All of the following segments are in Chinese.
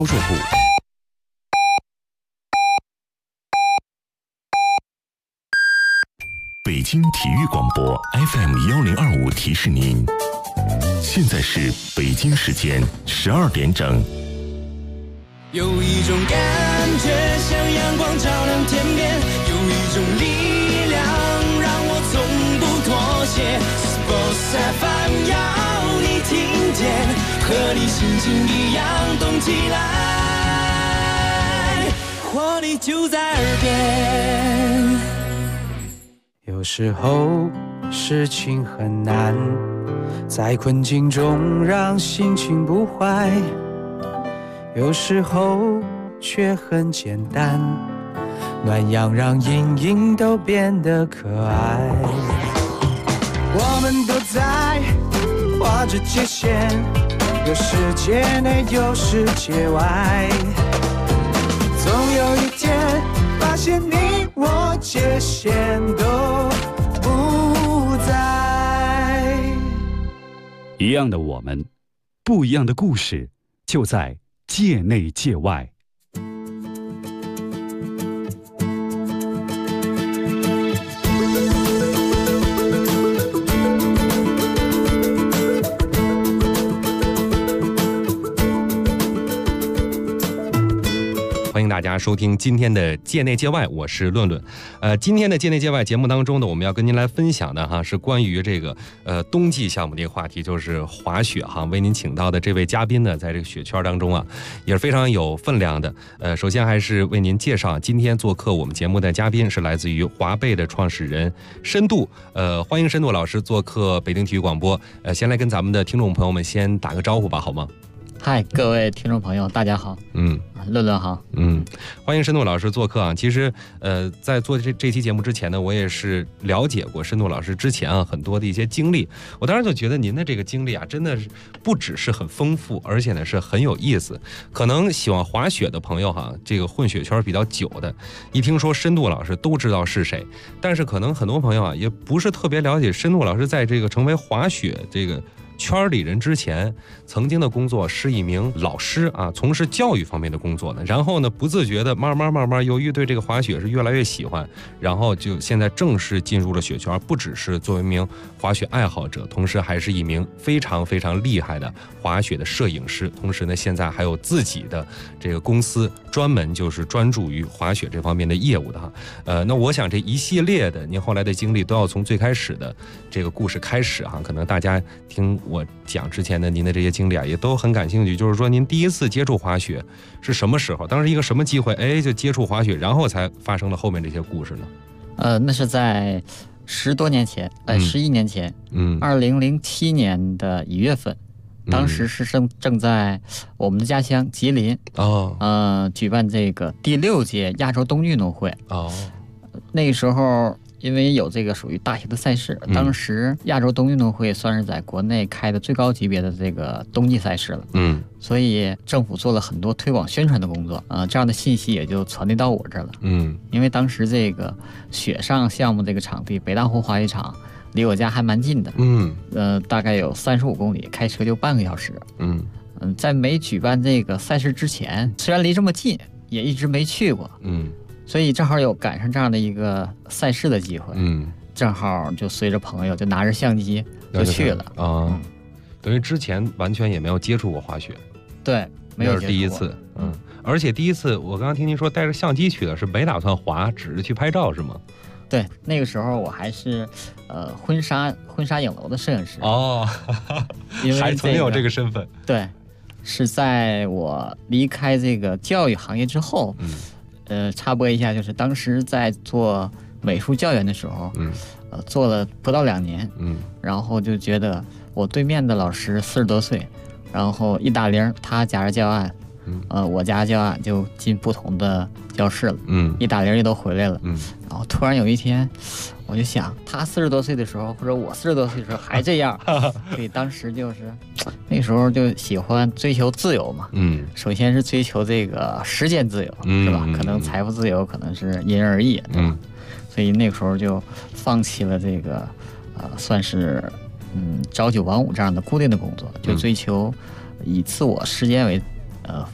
售部。 北京体育广播 FM1025提示您，现在是北京时间12点整。 有一种感觉像阳光照亮天边，有一种力量让我从不妥协。Sports FM 要你听见，和你心情一样动起来，活力就在耳边。 有时候事情很难，在困境中让心情不坏，有时候却很简单，暖阳让阴影都变得可爱。我们都在画着界限，有世界内有世界外，总有一天发现你我界限都不在。 一样的我们，不一样的故事，就在界内界外。 欢迎大家收听今天的界内界外，我是论论。今天的界内界外节目当中呢，我们要跟您来分享的是关于这个冬季项目的一个话题，就是滑雪哈。为您请到的这位嘉宾呢，在这个雪圈当中也是非常有分量的。首先还是为您介绍今天做客我们节目的嘉宾是来自于华贝的创始人深度。欢迎深度老师做客北京体育广播。先来跟咱们的听众朋友们先打个招呼吧，好吗？ 嗨，各位听众朋友，大家好。论论好。 欢迎深度老师做客啊。其实在做这期节目之前呢，我也是了解过深度老师之前很多的一些经历。我当时就觉得您的这个经历真的是不只是很丰富，而且呢是很有意思。可能喜欢滑雪的朋友这个混雪圈比较久的，一听说深度老师都知道是谁。但是可能很多朋友也不是特别了解深度老师在这个成为滑雪这个圈里人之前，曾经的工作是一名老师从事教育方面的工作的。然后呢，不自觉的慢慢，由于对这个滑雪是越来越喜欢，然后就现在正式进入了雪圈，不只是作为一名滑雪爱好者，同时还是一名非常非常厉害的滑雪的摄影师。同时呢，现在还有自己的这个公司，专门就是专注于滑雪这方面的业务的那我想这一系列的您后来的经历，都要从最开始的这个故事开始可能大家听我讲之前的您的这些经历也都很感兴趣。就是说您第一次接触滑雪是什么时候？当时一个什么机会就接触滑雪，然后才发生了后面这些故事呢？ 那是在10多年前，11年前，2007年的1月份，当时是正在我们的家乡吉林举办这个第6届亚洲冬运动会。那个时候因为有这个属于大型的赛事，当时亚洲冬运动会算是在国内开的最高级别的这个冬季赛事了。所以政府做了很多推广宣传的工作这样的信息也就传递到我这儿了。因为当时这个雪上项目这个场地北大湖滑雪场离我家还蛮近的，大概有35公里，开车就半个小时。在没举办这个赛事之前，虽然离这么近，也一直没去过。所以正好有赶上这样的一个赛事的机会，正好就随着朋友就拿着相机就去了等于之前完全也没有接触过滑雪。 对，没有接触过， 这是第一次。而且第一次我刚刚听您说带着相机去的，是没打算滑，只是去拍照是吗？ 对，那个时候我还是婚纱影楼的摄影师因为还曾有这个身份。 对，是在我离开这个教育行业之后。插播一下，就是当时在做美术教员的时候，做了不到2年，然后就觉得我对面的老师40多岁，然后一打铃，他夹着教案，我夹着教案就进不同的教室了，一打铃也都回来了，然后突然有一天，我就想，他40多岁的时候，或者我40多岁的时候还这样，所以当时就是那时候就喜欢追求自由嘛，首先是追求这个时间自由，是吧？可能财富自由可能是因人而异，对吧？所以那个时候就放弃了这个算是朝9晚5这样的固定的工作，就追求以自我时间为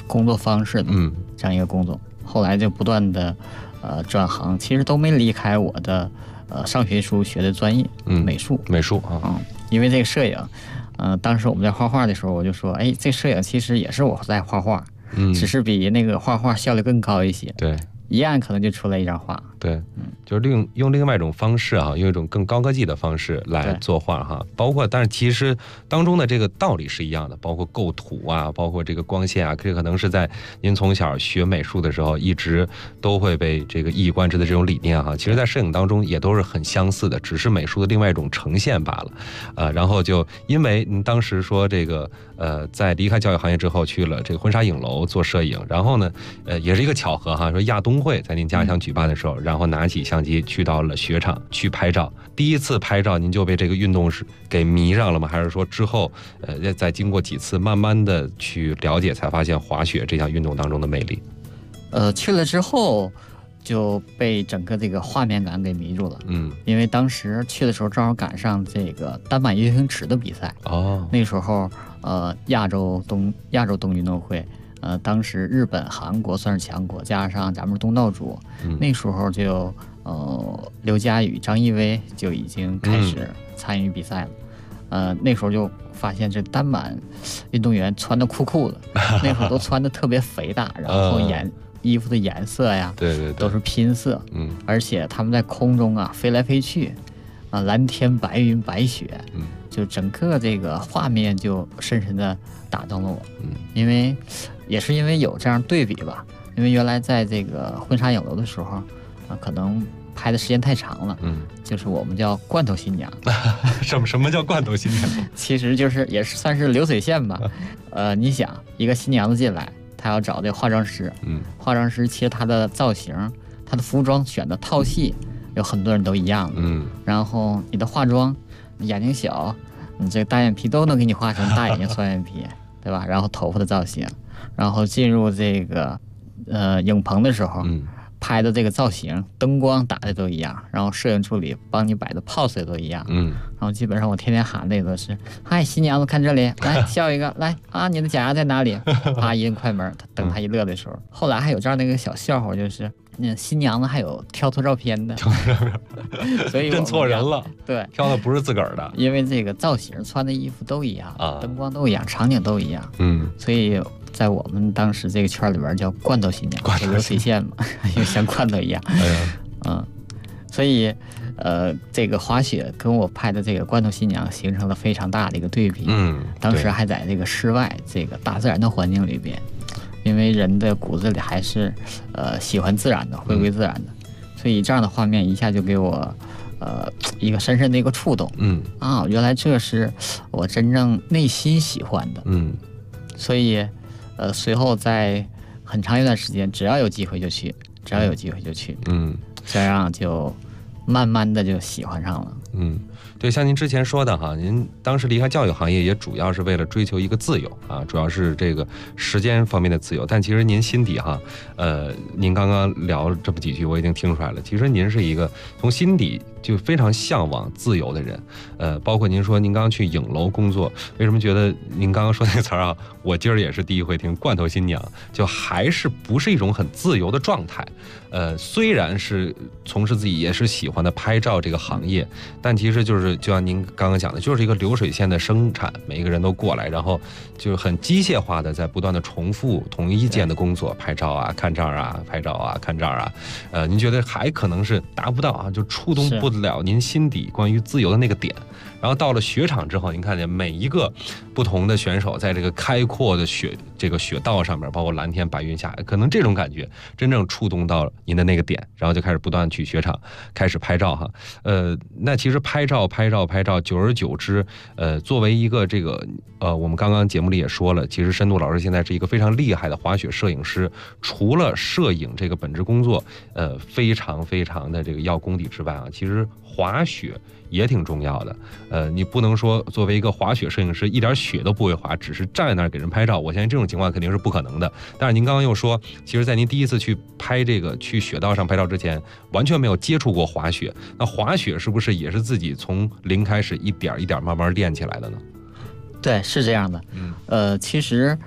工作方式的这样一个工作。后来就不断的转行，其实都没离开我的上学时候学的专业，美术啊。因为这个摄影，当时我们在画画的时候，我就说，哎，这摄影其实也是我在画画，只是比那个画画效率更高一些。 对， 一按可能就出来一张画。 对，就是用另外一种方式啊，用一种更高科技的方式来作画哈。包括，但是其实当中的这个道理是一样的，包括构图啊，包括这个光线啊，这可能是在您从小学美术的时候一直都会被这个一以贯之的这种理念哈。其实，在摄影当中也都是很相似的，只是美术的另外一种呈现罢了。然后就因为您当时说这个在离开教育行业之后去了这个婚纱影楼做摄影，然后呢也是一个巧合哈，说亚冬会在您家乡举办的时候，然后拿起相机去到了雪场去拍照。第一次拍照您就被这个运动给迷上了吗？还是说之后再经过几次慢慢的去了解，才发现滑雪这项运动当中的魅力？ 去了之后就被整个这个画面感给迷住了。因为当时去的时候正好赶上这个单板游泳池的比赛。那时候亚洲冬运动会，当时日本、韩国算是强国，加上咱们东道主，那时候就刘佳宇、张艺薇就已经开始参与比赛了。那时候就发现这单板运动员穿的酷酷的，那会儿都穿的特别肥大，然后衣服的颜色呀， 对， 都是拼色，而且他们在空中啊飞来飞去，蓝天白云白雪，就整个这个画面就深深的打动了我。因为也是因为有这样对比吧，因为原来在这个婚纱影楼的时候可能拍的时间太长了，就是我们叫罐头新娘。 什么叫罐头新娘？ 其实就是也是算是流水线吧。你想一个新娘子进来，她要找这化妆师，化妆师其实她的造型、她的服装选的套系有很多人都一样的，然后你的化妆，眼睛小，你这个单眼皮都能给你画成大眼睛双眼皮，对吧？然后头发的造型，然后进入这个影棚的时候，拍的这个造型、灯光打的都一样，然后摄影助理帮你摆的 pose 也都一样，然后基本上我天天喊的也都是，嗨，新娘子看这里，来笑一个，来啊，你的假牙在哪里？啪一摁快门，等他一乐的时候，后来还有这样的一个小笑话，就是那新娘子还有挑错照片的，所以认错人了， 对， 挑的不是自个儿的， 因为这个造型、穿的衣服都一样，灯光都一样，场景都一样，所以在我们当时这个圈里边叫罐头新娘，就流水线嘛，就像罐头一样。所以这个滑雪跟我拍的这个罐头新娘形成了非常大的一个对比。当时还在这个室外这个大自然的环境里边，因为人的骨子里还是喜欢自然的，回归自然的，所以这样的画面一下就给我一个深深的一个触动。原来这是我真正内心喜欢的。所以随后在很长一段时间，只要有机会就去，这样就慢慢的就喜欢上了。 对，像您之前说的哈，您当时离开教育行业也主要是为了追求一个自由啊，主要是这个时间方面的自由。但其实您心底哈，您刚刚聊了这么几句，我已经听出来了，其实您是一个从心底就非常向往自由的人。包括您说您刚刚去影楼工作，为什么觉得您刚刚说那个词儿啊，我今儿也是第一回听，罐头新娘，就还是不是一种很自由的状态。虽然是从事自己也是喜欢的拍照这个行业，但其实就像您刚刚讲的，就是一个流水线的生产，每一个人都过来，然后就很机械化的在不断的重复同一件的工作，拍照啊，看这儿啊，拍照啊，看这儿啊。您觉得还可能是达不到啊，就触动不了您心底关于自由的那个点。然后到了雪场之后，您看见每一个不同的选手在这个开阔的雪道上面，包括蓝天白云下，可能这种感觉真正触动到您的那个点，然后就开始不断去雪场开始拍照哈。那其实拍照，久而久之，作为一个这个我们刚刚节目里也说了，其实申度老师现在是一个非常厉害的滑雪摄影师，除了摄影这个本职工作非常非常的这个要功底之外啊，其实滑雪也挺重要的。你不能说作为一个滑雪摄影师一点雪都不会滑，只是站在那儿给人拍照，我相信这种情况肯定是不可能的。但是您刚刚又说，其实在您第一次去拍这个去雪道上拍照之前，完全没有接触过滑雪，那滑雪是不是也是自己从零开始一点一点慢慢练起来的呢？ 对，是这样的。其实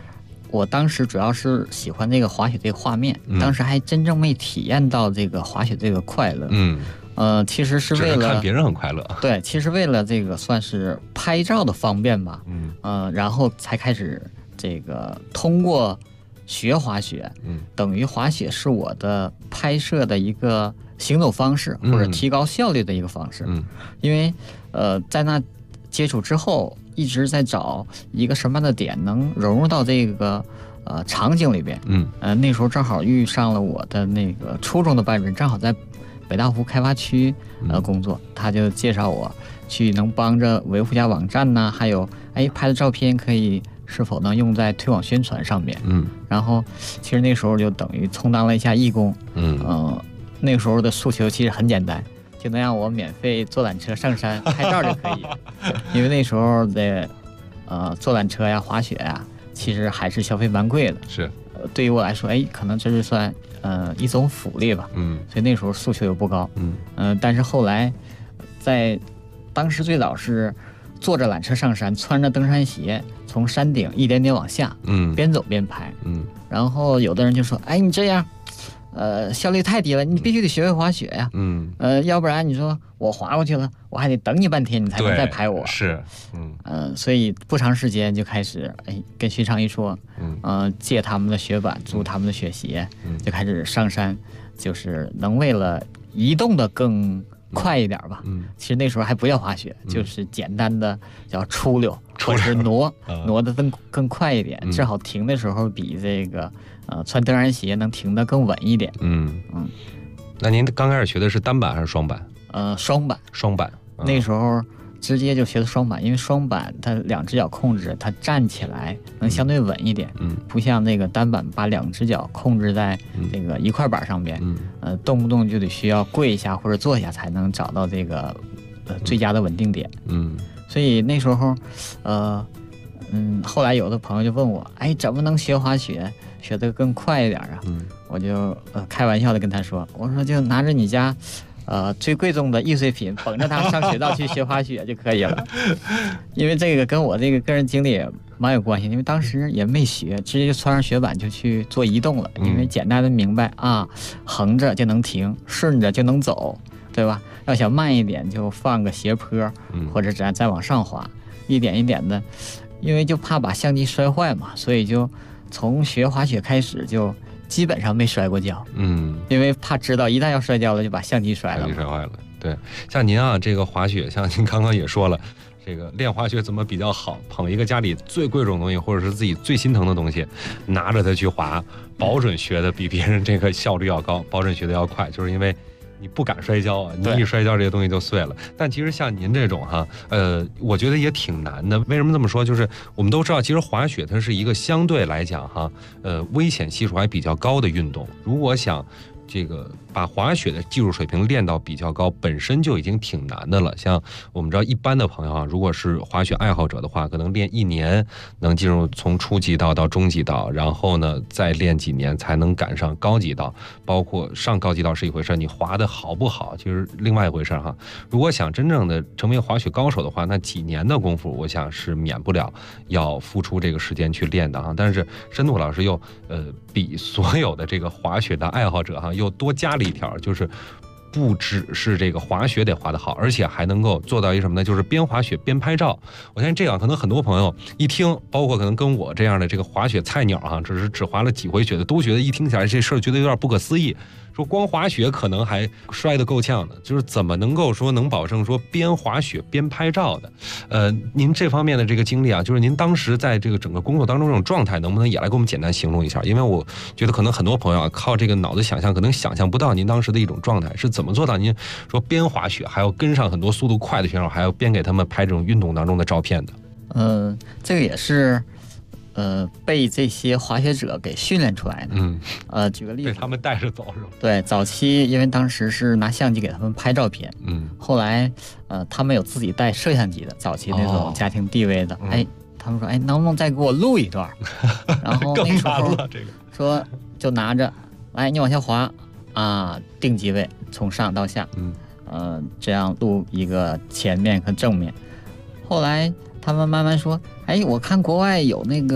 我当时主要是喜欢这个滑雪这个画面，当时还真正没体验到这个滑雪这个快乐。其实是为了看别人很快乐。 对，其实为了这个算是拍照的方便吧。然后才开始这个通过学滑雪，等于滑雪是我的拍摄的一个行走方式，或者提高效率的一个方式。因为在那接触之后，一直在找一个什么样的点能融入到这个场景里边。那时候正好遇上了我的那个初中的班主任，正好在北大湖开发区工作，他就介绍我去能帮着维护一下网站呐，还有拍的照片可以是否能用在推广宣传上面。然后其实那时候就等于充当了一下义工。那个时候的诉求其实很简单，就能让我免费坐缆车上山拍照就可以。因为那时候的坐缆车呀、滑雪呀，其实还是消费蛮贵的。 是， 对于我来说，可能这是算一种福利吧。所以那时候诉求又不高。但是后来在当时最早是坐着缆车上山，穿着登山鞋从山顶一点点往下，边走边拍。然后有的人就说，你这样效率太低了，你必须得学会滑雪呀。要不然你说我滑过去了，我还得等你半天，你才能再拍我。 是， 所以不长时间就开始跟学长一说，借他们的雪板，租他们的雪鞋，就开始上山，就是能为了移动的更快一点吧。其实那时候还不叫滑雪，就是简单的叫出溜，或者是挪的更快一点，正好停的时候比这个穿登山鞋能停得更稳一点。 那您刚开始学的是单板还是双板？ 双板。那时候直接就学的双板，因为双板它两只脚控制，它站起来能相对稳一点。不像那个单板把两只脚控制在这个一块板上边，动不动就得需要跪一下或者坐一下才能找到这个最佳的稳定点。所以那时候后来有的朋友就问我，怎么能学滑雪学得更快一点啊？我就开玩笑的跟他说，我说就拿着你家最贵重的易碎品，捧着它上雪道去学滑雪就可以了。因为这个跟我这个个人经历也蛮有关系，因为当时也没学，直接就穿上雪板就去做移动了。因为简单的明白横着就能停，顺着就能走，对吧？要想慢一点就放个斜坡，或者再往上滑，一点一点的。因为就怕把相机摔坏嘛，所以就从学滑雪开始就基本上没摔过跤。因为怕知道一旦要摔跤了就把相机摔了。 相机摔坏了。对，像您这个滑雪，像您刚刚也说了，这个练滑雪怎么比较好？捧一个家里最贵重的东西，或者是自己最心疼的东西，拿着它去滑，保准学的比别人这个效率要高，保准学的要快，就是因为你不敢摔跤你一摔跤这个东西就碎了。但其实像您这种我觉得也挺难的。为什么这么说？就是我们都知道，其实滑雪它是一个相对来讲危险系数还比较高的运动。如果想这个把滑雪的技术水平练到比较高，本身就已经挺难的了。像我们知道一般的朋友如果是滑雪爱好者的话，可能练1年能进入从初级道到中级道，然后呢再练几年才能赶上高级道。包括上高级道是一回事，你滑的好不好其实另外一回事如果想真正的成为滑雪高手的话，那几年的功夫我想是免不了要付出这个时间去练的但是申渡老师又比所有的这个滑雪的爱好者又多加了一条，就是不只是这个滑雪得滑得好，而且还能够做到一什么呢？就是边滑雪边拍照。我相信这样可能很多朋友一听，包括可能跟我这样的这个滑雪菜鸟只滑了几回雪的，都觉得一听起来这事儿觉得有点不可思议。说光滑雪可能还摔得够呛的，就是怎么能够说能保证说边滑雪边拍照的？您这方面的这个经历就是您当时在这个整个工作当中这种状态，能不能也来给我们简单形容一下？因为我觉得可能很多朋友靠这个脑子想象，可能想象不到您当时的一种状态是怎么做到。您说边滑雪还要跟上很多速度快的选手，还要边给他们拍这种运动当中的照片的。 这个也是。被这些滑雪者给训练出来的。举个例子， 被他们带着走是吧？ 对，早期因为当时是拿相机给他们拍照片，后来他们有自己带摄像机的，早期那种家庭地位的，他们说，能不能再给我录一段？然后那时候说就拿着，来你往下滑定机位，从上到下，这样录一个前面和正面。后来他们慢慢说，我看国外有那个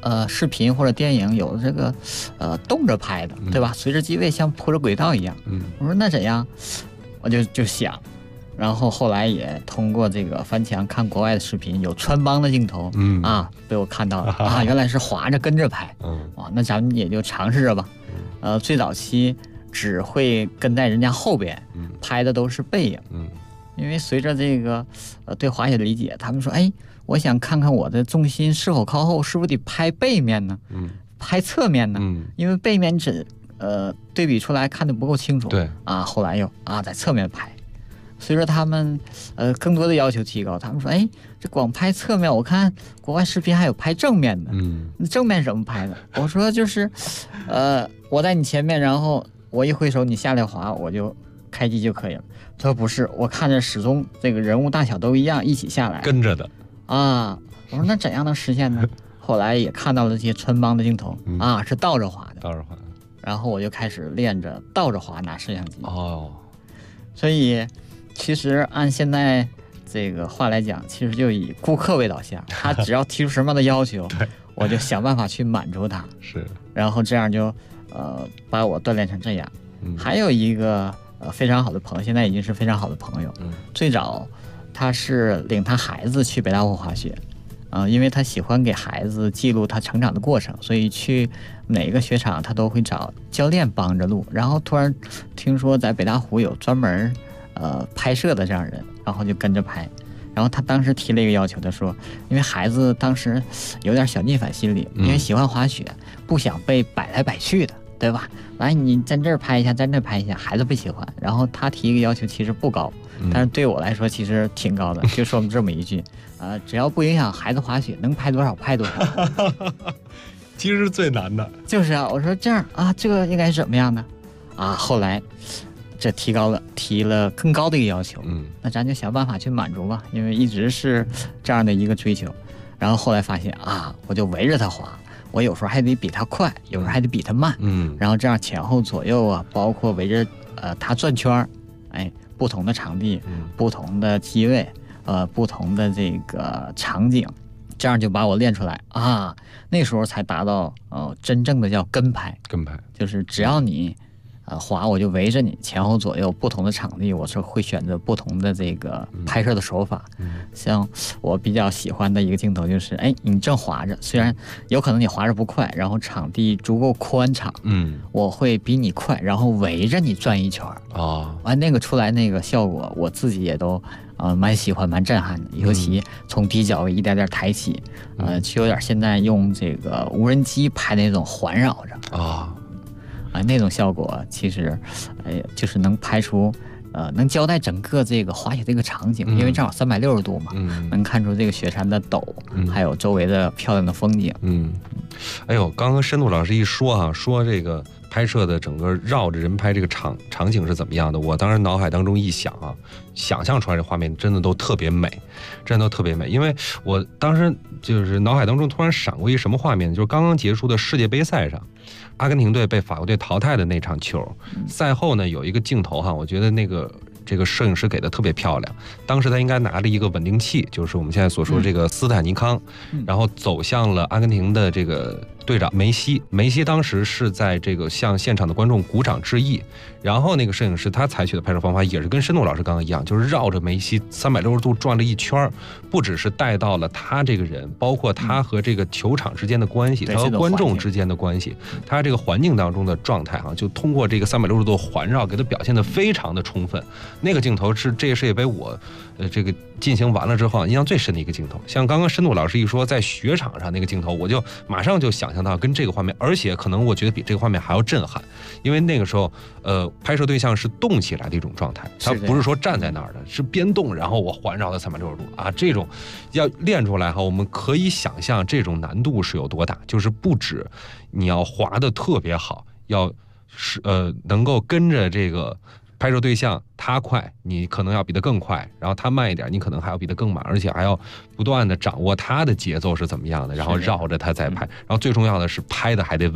视频或者电影有这个动着拍的，对吧？随着机位像铺着轨道一样。我说那怎样？我就想，然后后来也通过这个翻墙看国外的视频，有穿帮的镜头，被我看到了啊，原来是滑着跟着拍。那咱们也就尝试着吧。最早期只会跟在人家后边，拍的都是背影。因为随着这个对滑雪的理解，他们说，哎，我想看看我的重心是否靠后，是不是得拍背面呢？拍侧面呢？因为背面只对比出来看得不够清楚。 对啊，后来又在侧面拍。随着他们更多的要求提高，他们说，哎，这光拍侧面，我看国外视频还有拍正面的。正面怎么拍的？我说就是我在你前面，然后我一挥手，你下来滑，我就开机就可以了。他说不是，我看着始终这个人物大小都一样，一起下来跟着的啊。我说那怎样能实现呢？后来也看到了这些穿帮的镜头是倒着滑的， 倒着滑。 然后我就开始练着倒着滑拿摄像机。所以其实按现在这个话来讲，其实就以顾客为导向，他只要提出什么样的要求，我就想办法去满足他。 是， 然后这样就把我锻炼成这样。还有一个非常好的朋友，现在已经是非常好的朋友。最早他是领他孩子去北大湖滑雪，因为他喜欢给孩子记录他成长的过程，所以去哪个雪场他都会找教练帮着录。然后突然听说在北大湖有专门拍摄的这样人，然后就跟着拍。然后他当时提了一个要求，他说，因为孩子当时有点小逆反心理，因为喜欢滑雪，不想被摆来摆去的，对吧？来，你在这儿拍一下，在那儿拍一下，孩子不喜欢。然后他提一个要求，其实不高，但是对我来说其实挺高的，就说我们这么一句，只要不影响孩子滑雪，能拍多少拍多少。 其实是最难的。 就是啊，我说这样这个应该是怎么样的后来这提了更高的一个要求，那咱就想办法去满足吧，因为一直是这样的一个追求。然后后来发现我就围着他滑。我有时候还得比他快，有时候还得比他慢，然后这样前后左右包括围着他转圈，不同的场地，不同的机位，不同的这个场景，这样就把我练出来那时候才达到真正的叫跟拍，就是只要你滑，我就围着你前后左右不同的场地，我是会选择不同的这个拍摄的手法。像我比较喜欢的一个镜头就是，你正滑着，虽然有可能你滑着不快，然后场地足够宽敞，我会比你快，然后围着你转一圈那个出来那个效果，我自己也都蛮喜欢，蛮震撼的。尤其从低角位一点点抬起，就有点现在用这个无人机拍的那种环绕着那种效果其实，就是能拍出，能交代整个这个滑雪这个场景，因为正好360度嘛，能看出这个雪山的陡，还有周围的漂亮的风景。 刚刚深度老师一说说这个拍摄的整个绕着人拍这个场景是怎么样的，我当时脑海当中一想想象出来这画面真的都特别美，真的都特别美。因为我当时就是脑海当中突然闪过一什么画面，就是刚刚结束的世界杯赛上，阿根廷队被法国队淘汰的那场球，赛后呢有一个镜头我觉得这个摄影师给的特别漂亮。当时他应该拿着一个稳定器，就是我们现在所说的这个斯坦尼康，然后走向了阿根廷的这个队长梅西。梅西当时是在这个向现场的观众鼓掌致意，然后那个摄影师他采取的拍摄方法也是跟申度老师刚刚一样，就是绕着梅西360度转了一圈，不只是带到了他这个人，包括他和这个球场之间的关系，他和观众之间的关系，他这个环境当中的状态就通过这个360度环绕给他表现得非常的充分。那个镜头是这个世界杯我这个进行完了之后印象最深的一个镜头。像刚刚申度老师一说在雪场上那个镜头，我就马上就想象到跟这个画面，而且可能我觉得比这个画面还要震撼，因为那个时候拍摄对象是动起来的一种状态，他不是说站在那儿的，是边动然后我环绕的360度这种要练出来我们可以想象这种难度是有多大，就是不止你要滑得特别好，要是能够跟着这个拍摄对象他快，你可能要比他更快，然后他慢一点，你可能还要比他更慢，而且还要不断的掌握他的节奏是怎么样的，然后绕着他再拍，然后最重要的是拍的还得稳。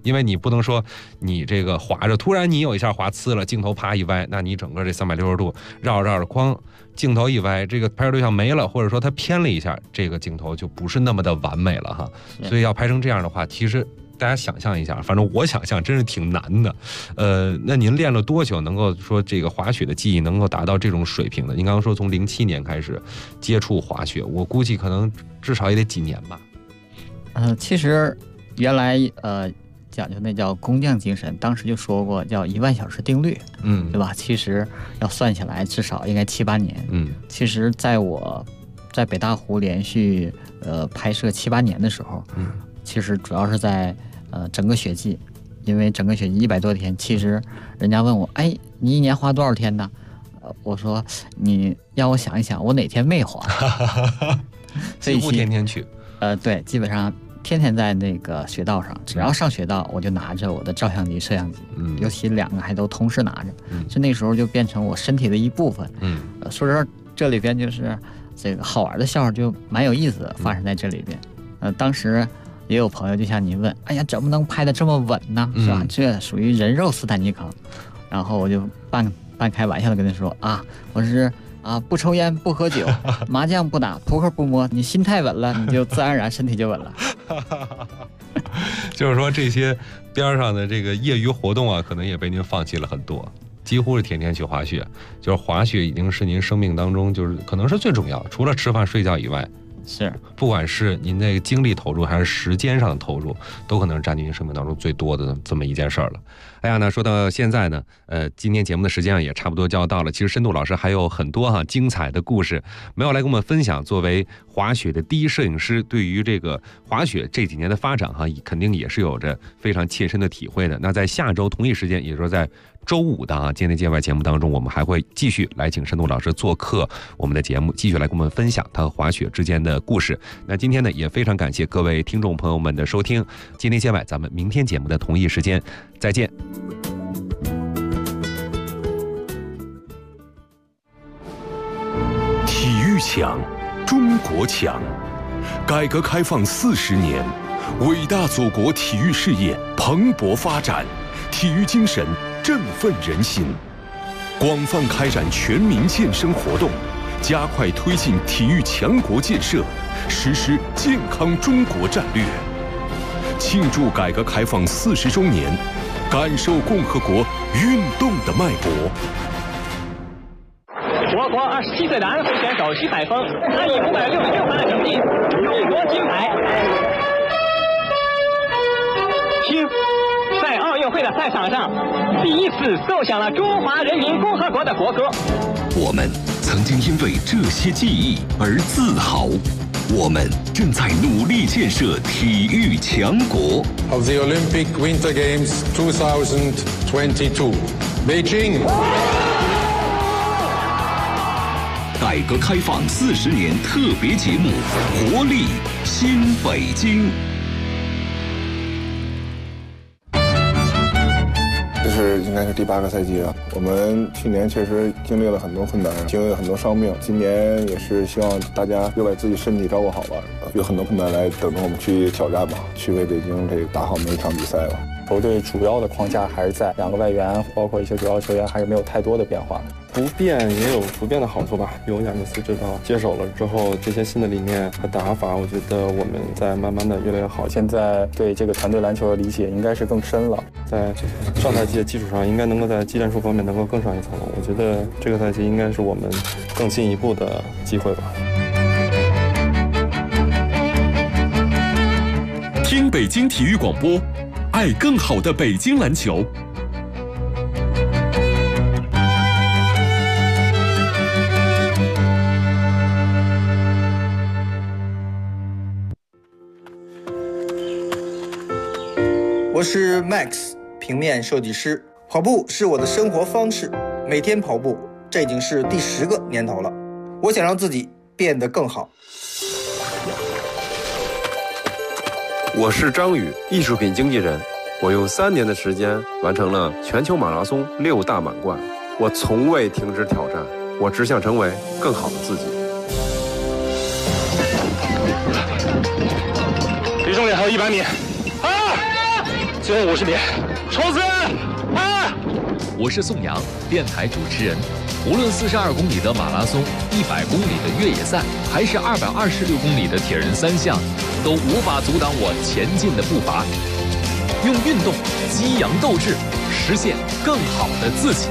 因为你不能说你这个滑着，突然你有一下滑呲了，镜头啪一歪，那你整个这360度绕着框，镜头一歪，这个拍摄对象没了，或者说它偏了一下，这个镜头就不是那么的完美了哈。所以要拍成这样的话，其实大家想象一下，反正我想象真是挺难的。那您练了多久能够说这个滑雪的技艺能够达到这种水平呢？您刚刚说从07年开始接触滑雪，我估计可能至少也得几年吧。 其实原来讲究那叫工匠精神，当时就说过叫1万小时定律，对吧？其实要算起来至少应该7、8年。其实在我在北大湖连续拍摄7、8年的时候，其实主要是在整个雪季，因为整个雪季100多天，其实人家问我，哎，你1年滑多少天呢？我说你让我想一想，我哪天没滑？ 几乎天天去。 对，基本上天天在那个雪道上，只要上雪道，我就拿着我的照相机、摄像机，尤其2个还都同时拿着，就那时候就变成我身体的一部分。说实话，这里边就是这个好玩的笑话就蛮有意思的，发生在这里边。当时也有朋友就像您问，哎呀，怎么能拍得这么稳呢？是吧？这属于人肉斯坦尼康。然后我就半开玩笑的跟他说啊，我是不抽烟不喝酒，麻将不打，扑克不摸，你心态稳了，你就自然而然身体就稳了。 就是说这些边上的这个业余活动啊，可能也被您放弃了很多，几乎是天天去滑雪。就是滑雪已经是您生命当中就是可能是最重要的，除了吃饭睡觉以外， 是不管是您那个精力投入还是时间上的投入，都可能是占据您生命当中最多的这么一件事儿了。哎呀，那说到现在呢，今天节目的时间也差不多就要到了。其实深度老师还有很多精彩的故事没有来跟我们分享。作为滑雪的第一摄影师，对于这个滑雪这几年的发展肯定也是有着非常切身的体会的。那在下周同一时间，也就是在周5的界内界外节目当中，我们还会继续来请深度老师做客我们的节目，继续来跟我们分享他和滑雪之间的故事。那今天呢，也非常感谢各位听众朋友们的收听，界内界外，咱们明天节目的同一时间再见。 体育强，中国强。改革开放40年，伟大祖国体育事业蓬勃发展，体育精神振奋人心。广泛开展全民健身活动，加快推进体育强国建设，实施健康中国战略。庆祝改革开放40周年，感受共和国运动的脉搏。 我国27岁的安徽选手徐海峰，他以566分的成绩勇夺金牌。听，在奥运会的赛场上，第一次奏响了中华人民共和国的国歌。 我们曾经因为这些记忆而自豪。我们正在努力建设体育强国。 Of the Olympic Winter Games 2022, Beijing. 改革开放40年特别节目《活力新北京》。 这是应该是第8个赛季了。我们去年确实经历了很多困难，经历了很多伤病。今年也是希望大家又把自己身体照顾好吧，有很多困难来等着我们去挑战吧，去为北京这个打好每一场比赛吧。 球队主要的框架还是在2个外援，包括一些主要球员，还是没有太多的变化。 不变也有不变的好处吧。有亚尼斯指导接手了之后，这些新的理念和打法，我觉得我们在慢慢的越来越好。 现在对这个团队篮球的理解应该是更深了， 在上赛季的基础上，应该能够在技战术方面能够更上一层楼。我觉得这个赛季应该是我们更进一步的机会吧。 听北京体育广播，爱更好的北京篮球。 我是 Max， 平面设计师。跑步是我的生活方式，每天跑步，这已经是第10个年头了。我想让自己变得更好。 我是张宇，艺术品经纪人。我用3年的时间完成了全球马拉松6大满贯。我从未停止挑战，我只想成为更好的自己。 离终点还有100米。 最后50米，冲刺！ 我是宋阳，电台主持人。无论42公里的马拉松、100公里的越野赛，还是226公里的铁人3项，都无法阻挡我前进的步伐。用运动激扬斗志，实现更好的自己。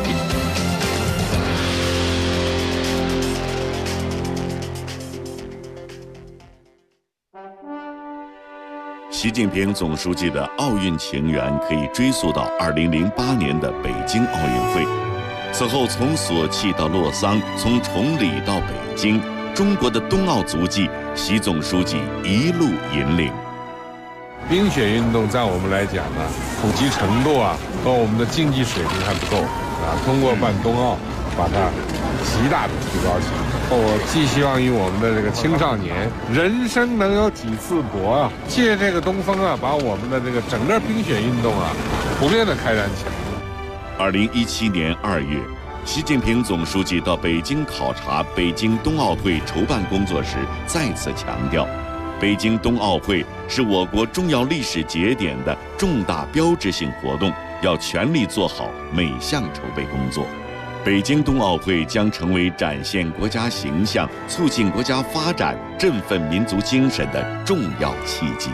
习近平总书记的奥运情缘可以追溯到2008年的北京奥运会。此后，从索契到洛桑，从崇礼到北京，中国的冬奥足迹，习总书记一路引领。 冰雪运动在我们来讲呢，普及程度和我们的竞技水平还不够通过办冬奥，把它极大的提高起来。我寄希望于我们的这个青少年，人生能有几次搏借这个东风把我们的这个整个冰雪运动普遍的开展起来。 2017年2月，习近平总书记到北京考察北京冬奥会筹办工作时，再次强调，北京冬奥会是我国重要历史节点的重大标志性活动，要全力做好每项筹备工作。北京冬奥会将成为展现国家形象、促进国家发展、振奋民族精神的重要契机。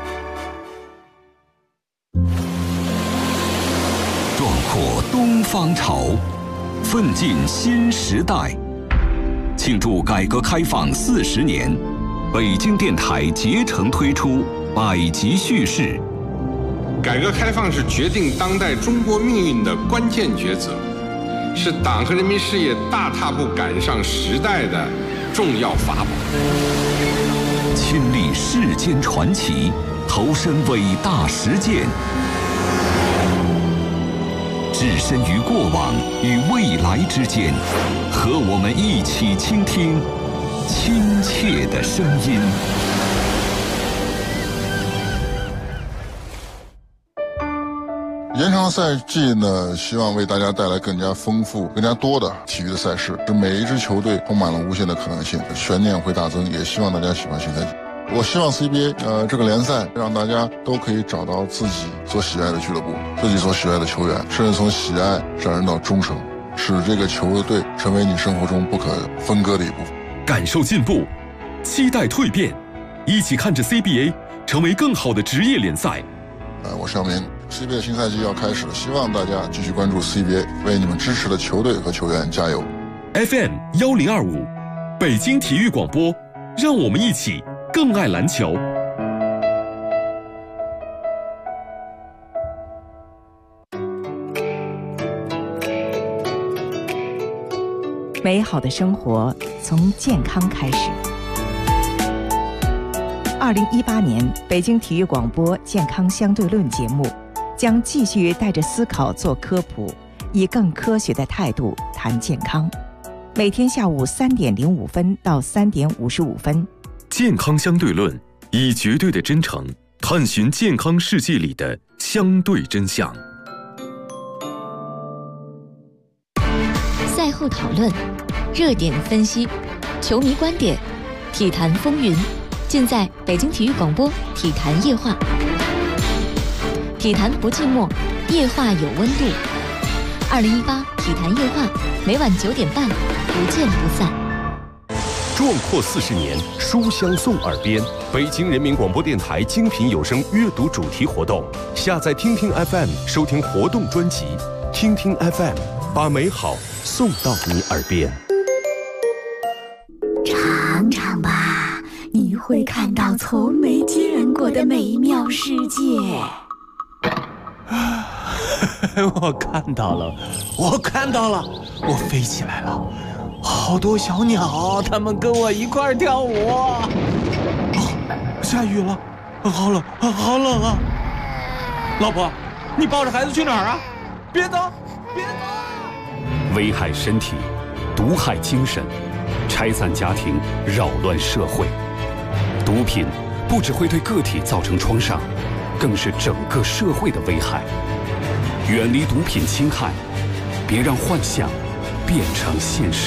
壮阔东方潮，奋进新时代。庆祝改革开放40年，北京电台竭诚推出百集叙事。 改革开放是决定当代中国命运的关键抉择，是党和人民事业大踏步赶上时代的重要法宝。 亲历世间传奇，投身伟大实践，置身于过往与未来之间，和我们一起倾听亲切的声音。 延长赛季呢，希望为大家带来更加丰富、更加多的体育的赛事，使每一支球队充满了无限的可能性，悬念会大增。也希望大家喜欢新赛季。我希望 CBA 这个联赛让大家都可以找到自己所喜爱的俱乐部，自己所喜爱的球员，甚至从喜爱上升到忠诚，使这个球队成为你生活中不可分割的一部分。 感受进步，期待蜕变，一起看着 CBA 成为更好的职业联赛。 我是姚明。CBA 新赛季要开始了，希望大家继续关注 CBA， 为你们支持的球队和球员加油。 FM 1025，北京体育广播，让我们一起更爱篮球。 美好的生活从健康开始。2018年北京体育广播健康相对论节目将继续带着思考做科普，以更科学的态度谈健康。每天下午3点05分到3点55分。 健康相对论，以绝对的真诚探寻健康世界里的相对真相。 赛后讨论，热点分析，球迷观点，体坛风云，尽在北京体育广播体坛夜话。体坛不寂寞，夜话有温度。2018体坛夜话，每晚9点半，不见不散。 壮阔40年，书香送耳边。北京人民广播电台精品有声阅读主题活动，下载听听 FM 收听活动专辑。听听 FM， 把美好送到你耳边。 尝尝吧，你会看到从没见过的美妙世界。 我看到了，我飞起来了，好多小鸟，它们跟我一块儿跳舞。下雨了，好冷，好冷啊！老婆，你抱着孩子去哪儿啊？别走，别走！ 危害身体，毒害精神，拆散家庭，扰乱社会。毒品不只会对个体造成创伤，更是整个社会的危害。远离毒品侵害，别让幻想变成现实。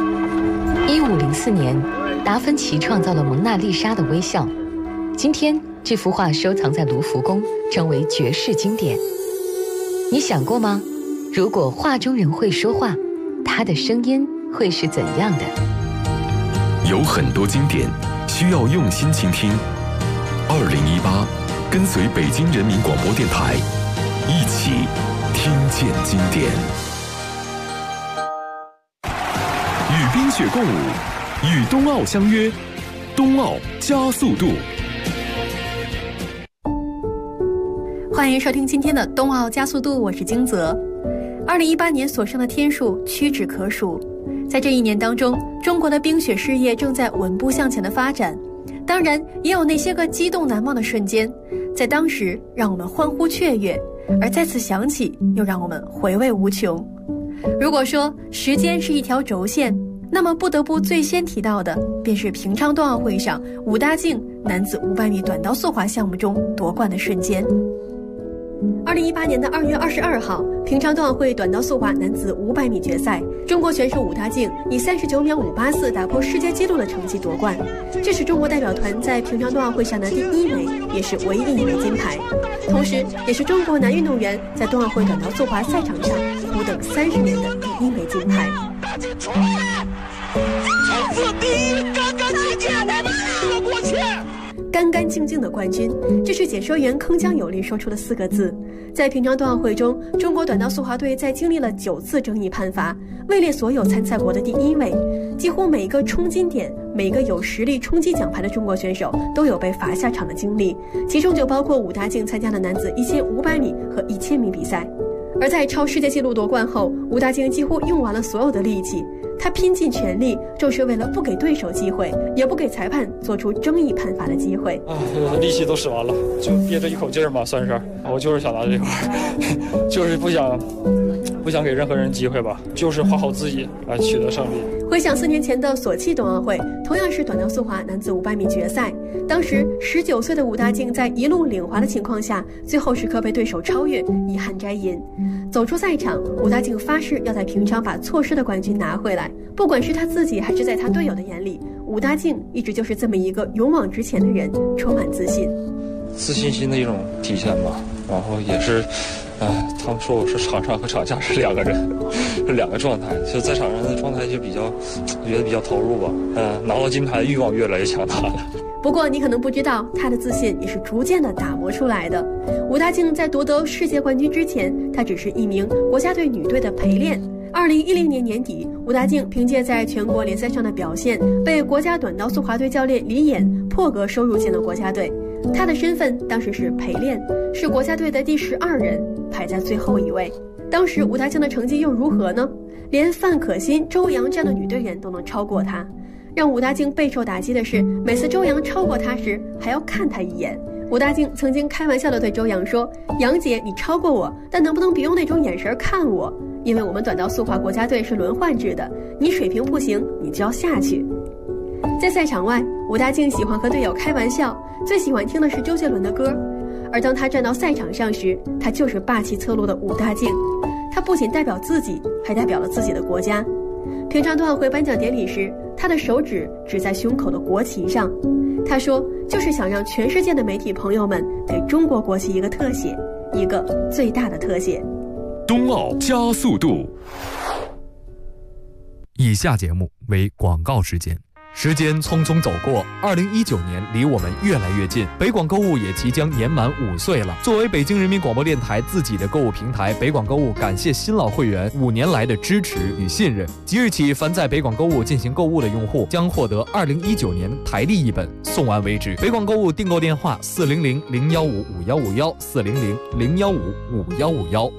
1504年，达芬奇创造了蒙娜丽莎的微笑。今天这幅画收藏在卢浮宫，成为绝世经典。你想过吗？如果画中人会说话，他的声音会是怎样的？ 有很多经典需要用心倾听。2018，跟随北京人民广播电台，一起听见经典。与冰雪共舞，与冬奥相约，冬奥加速度。 欢迎收听今天的冬奥加速度，我是金泽。2018年所剩的天数屈指可数，在这一年当中，中国的冰雪事业正在稳步向前的发展。当然，也有那些个激动难忘的瞬间，在当时让我们欢呼雀跃，而再次想起，又让我们回味无穷。如果说时间是一条轴线，那么不得不最先提到的，便是平昌冬奥会上武大靖男子500米短道速滑项目中夺冠的瞬间。2018年的2月22号，平昌冬奥会短道速滑男子500米决赛，中国选手武大靖以39秒584打破世界纪录的成绩夺冠，这是中国代表团在平昌冬奥会上的第1枚，也是唯一1枚金牌，同时也是中国男运动员在冬奥会短道速滑赛场上苦等30年的第1枚金牌。场次第1，干干净净，我们4个国旗。干干净净的冠军，这是解说员铿锵有力说出的4个字。在平昌冬奥会中，中国短道速滑队在经历了9次争议判罚，位列所有参赛国的第1位。几乎每一个冲金点，每一个有实力冲击奖牌的中国选手都有被罚下场的经历，其中就包括武大靖参加的男子1500米和1000米比赛。而在超世界纪录夺冠后，武大靖几乎用完了所有的力气，他拼尽全力，就是为了不给对手机会，也不给裁判做出争议判罚的机会。 力气都使完了，就憋着一口劲儿嘛，算是。我就是想拿这块，就是不想给任何人机会吧，就是画好自己来取得胜利。 回想4年前的索契冬奥会，同样是短道速滑男子500米决赛，当时19岁的武大靖在一路领滑的情况下，最后时刻被对手超越，遗憾摘银。走出赛场，武大靖发誓要在平昌把错失的冠军拿回来。不管是他自己还是在他队友的眼里，武大靖一直就是这么一个勇往直前的人，充满自信。 自信心的一种体现吧，然后也是。他们说我是场上和场下是2个人，是2个状态。就在场上的状态就我觉得比较投入吧。拿到金牌的欲望越来越强大了。 不过你可能不知道，他的自信也是逐渐的打磨出来的。武大靖在夺得世界冠军之前，他只是一名国家队女队的陪练。2010年年底，武大靖凭借在全国联赛上的表现，被国家短道速滑队教练李演破格收入进了国家队。他的身份当时是陪练，是国家队的第12人，排在最后一位。当时武大靖的成绩又如何呢？连范可新、周洋这样的女队员都能超过他。让武大靖备受打击的是，每次周洋超过他时，还要看他一眼。武大靖曾经开玩笑地对周洋说：“杨姐，你超过我，但能不能别用那种眼神看我？因为我们短道速滑国家队是轮换制的，你水平不行，你就要下去。”在赛场外，武大靖喜欢和队友开玩笑，最喜欢听的是周杰伦的歌。而当他站到赛场上时，他就是霸气侧漏的武大靖。他不仅代表自己，还代表了自己的国家。平昌冬奥会颁奖典礼时，他的手指指在胸口的国旗上，他说就是想让全世界的媒体朋友们给中国国旗一个特写，一个最大的特写。 冬奥加速度。 以下节目为广告时间。时间匆匆走过，2019年离我们越来越近，北广购物也即将年满5岁了。作为北京人民广播电台自己的购物平台，北广购物感谢新老会员5年来的支持与信任。即日起，凡在北广购物进行购物的用户将获得2019年台历一本，送完为止。北广购物订购电话：400-015-5151，400-015-5151。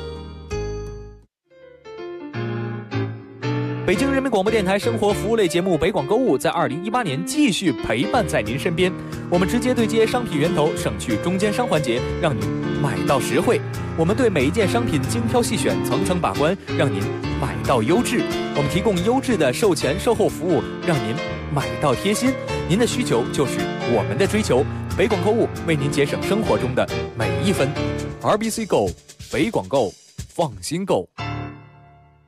北京人民广播电台生活服务类节目《北广购物》在2018年继续陪伴在您身边。我们直接对接商品源头，省去中间商环节，让您买到实惠。我们对每一件商品精挑细选，层层把关，让您买到优质。我们提供优质的售前售后服务，让您买到贴心。您的需求就是我们的追求。北广购物为您节省生活中的每一分。RBC Go， 北广购，放心购。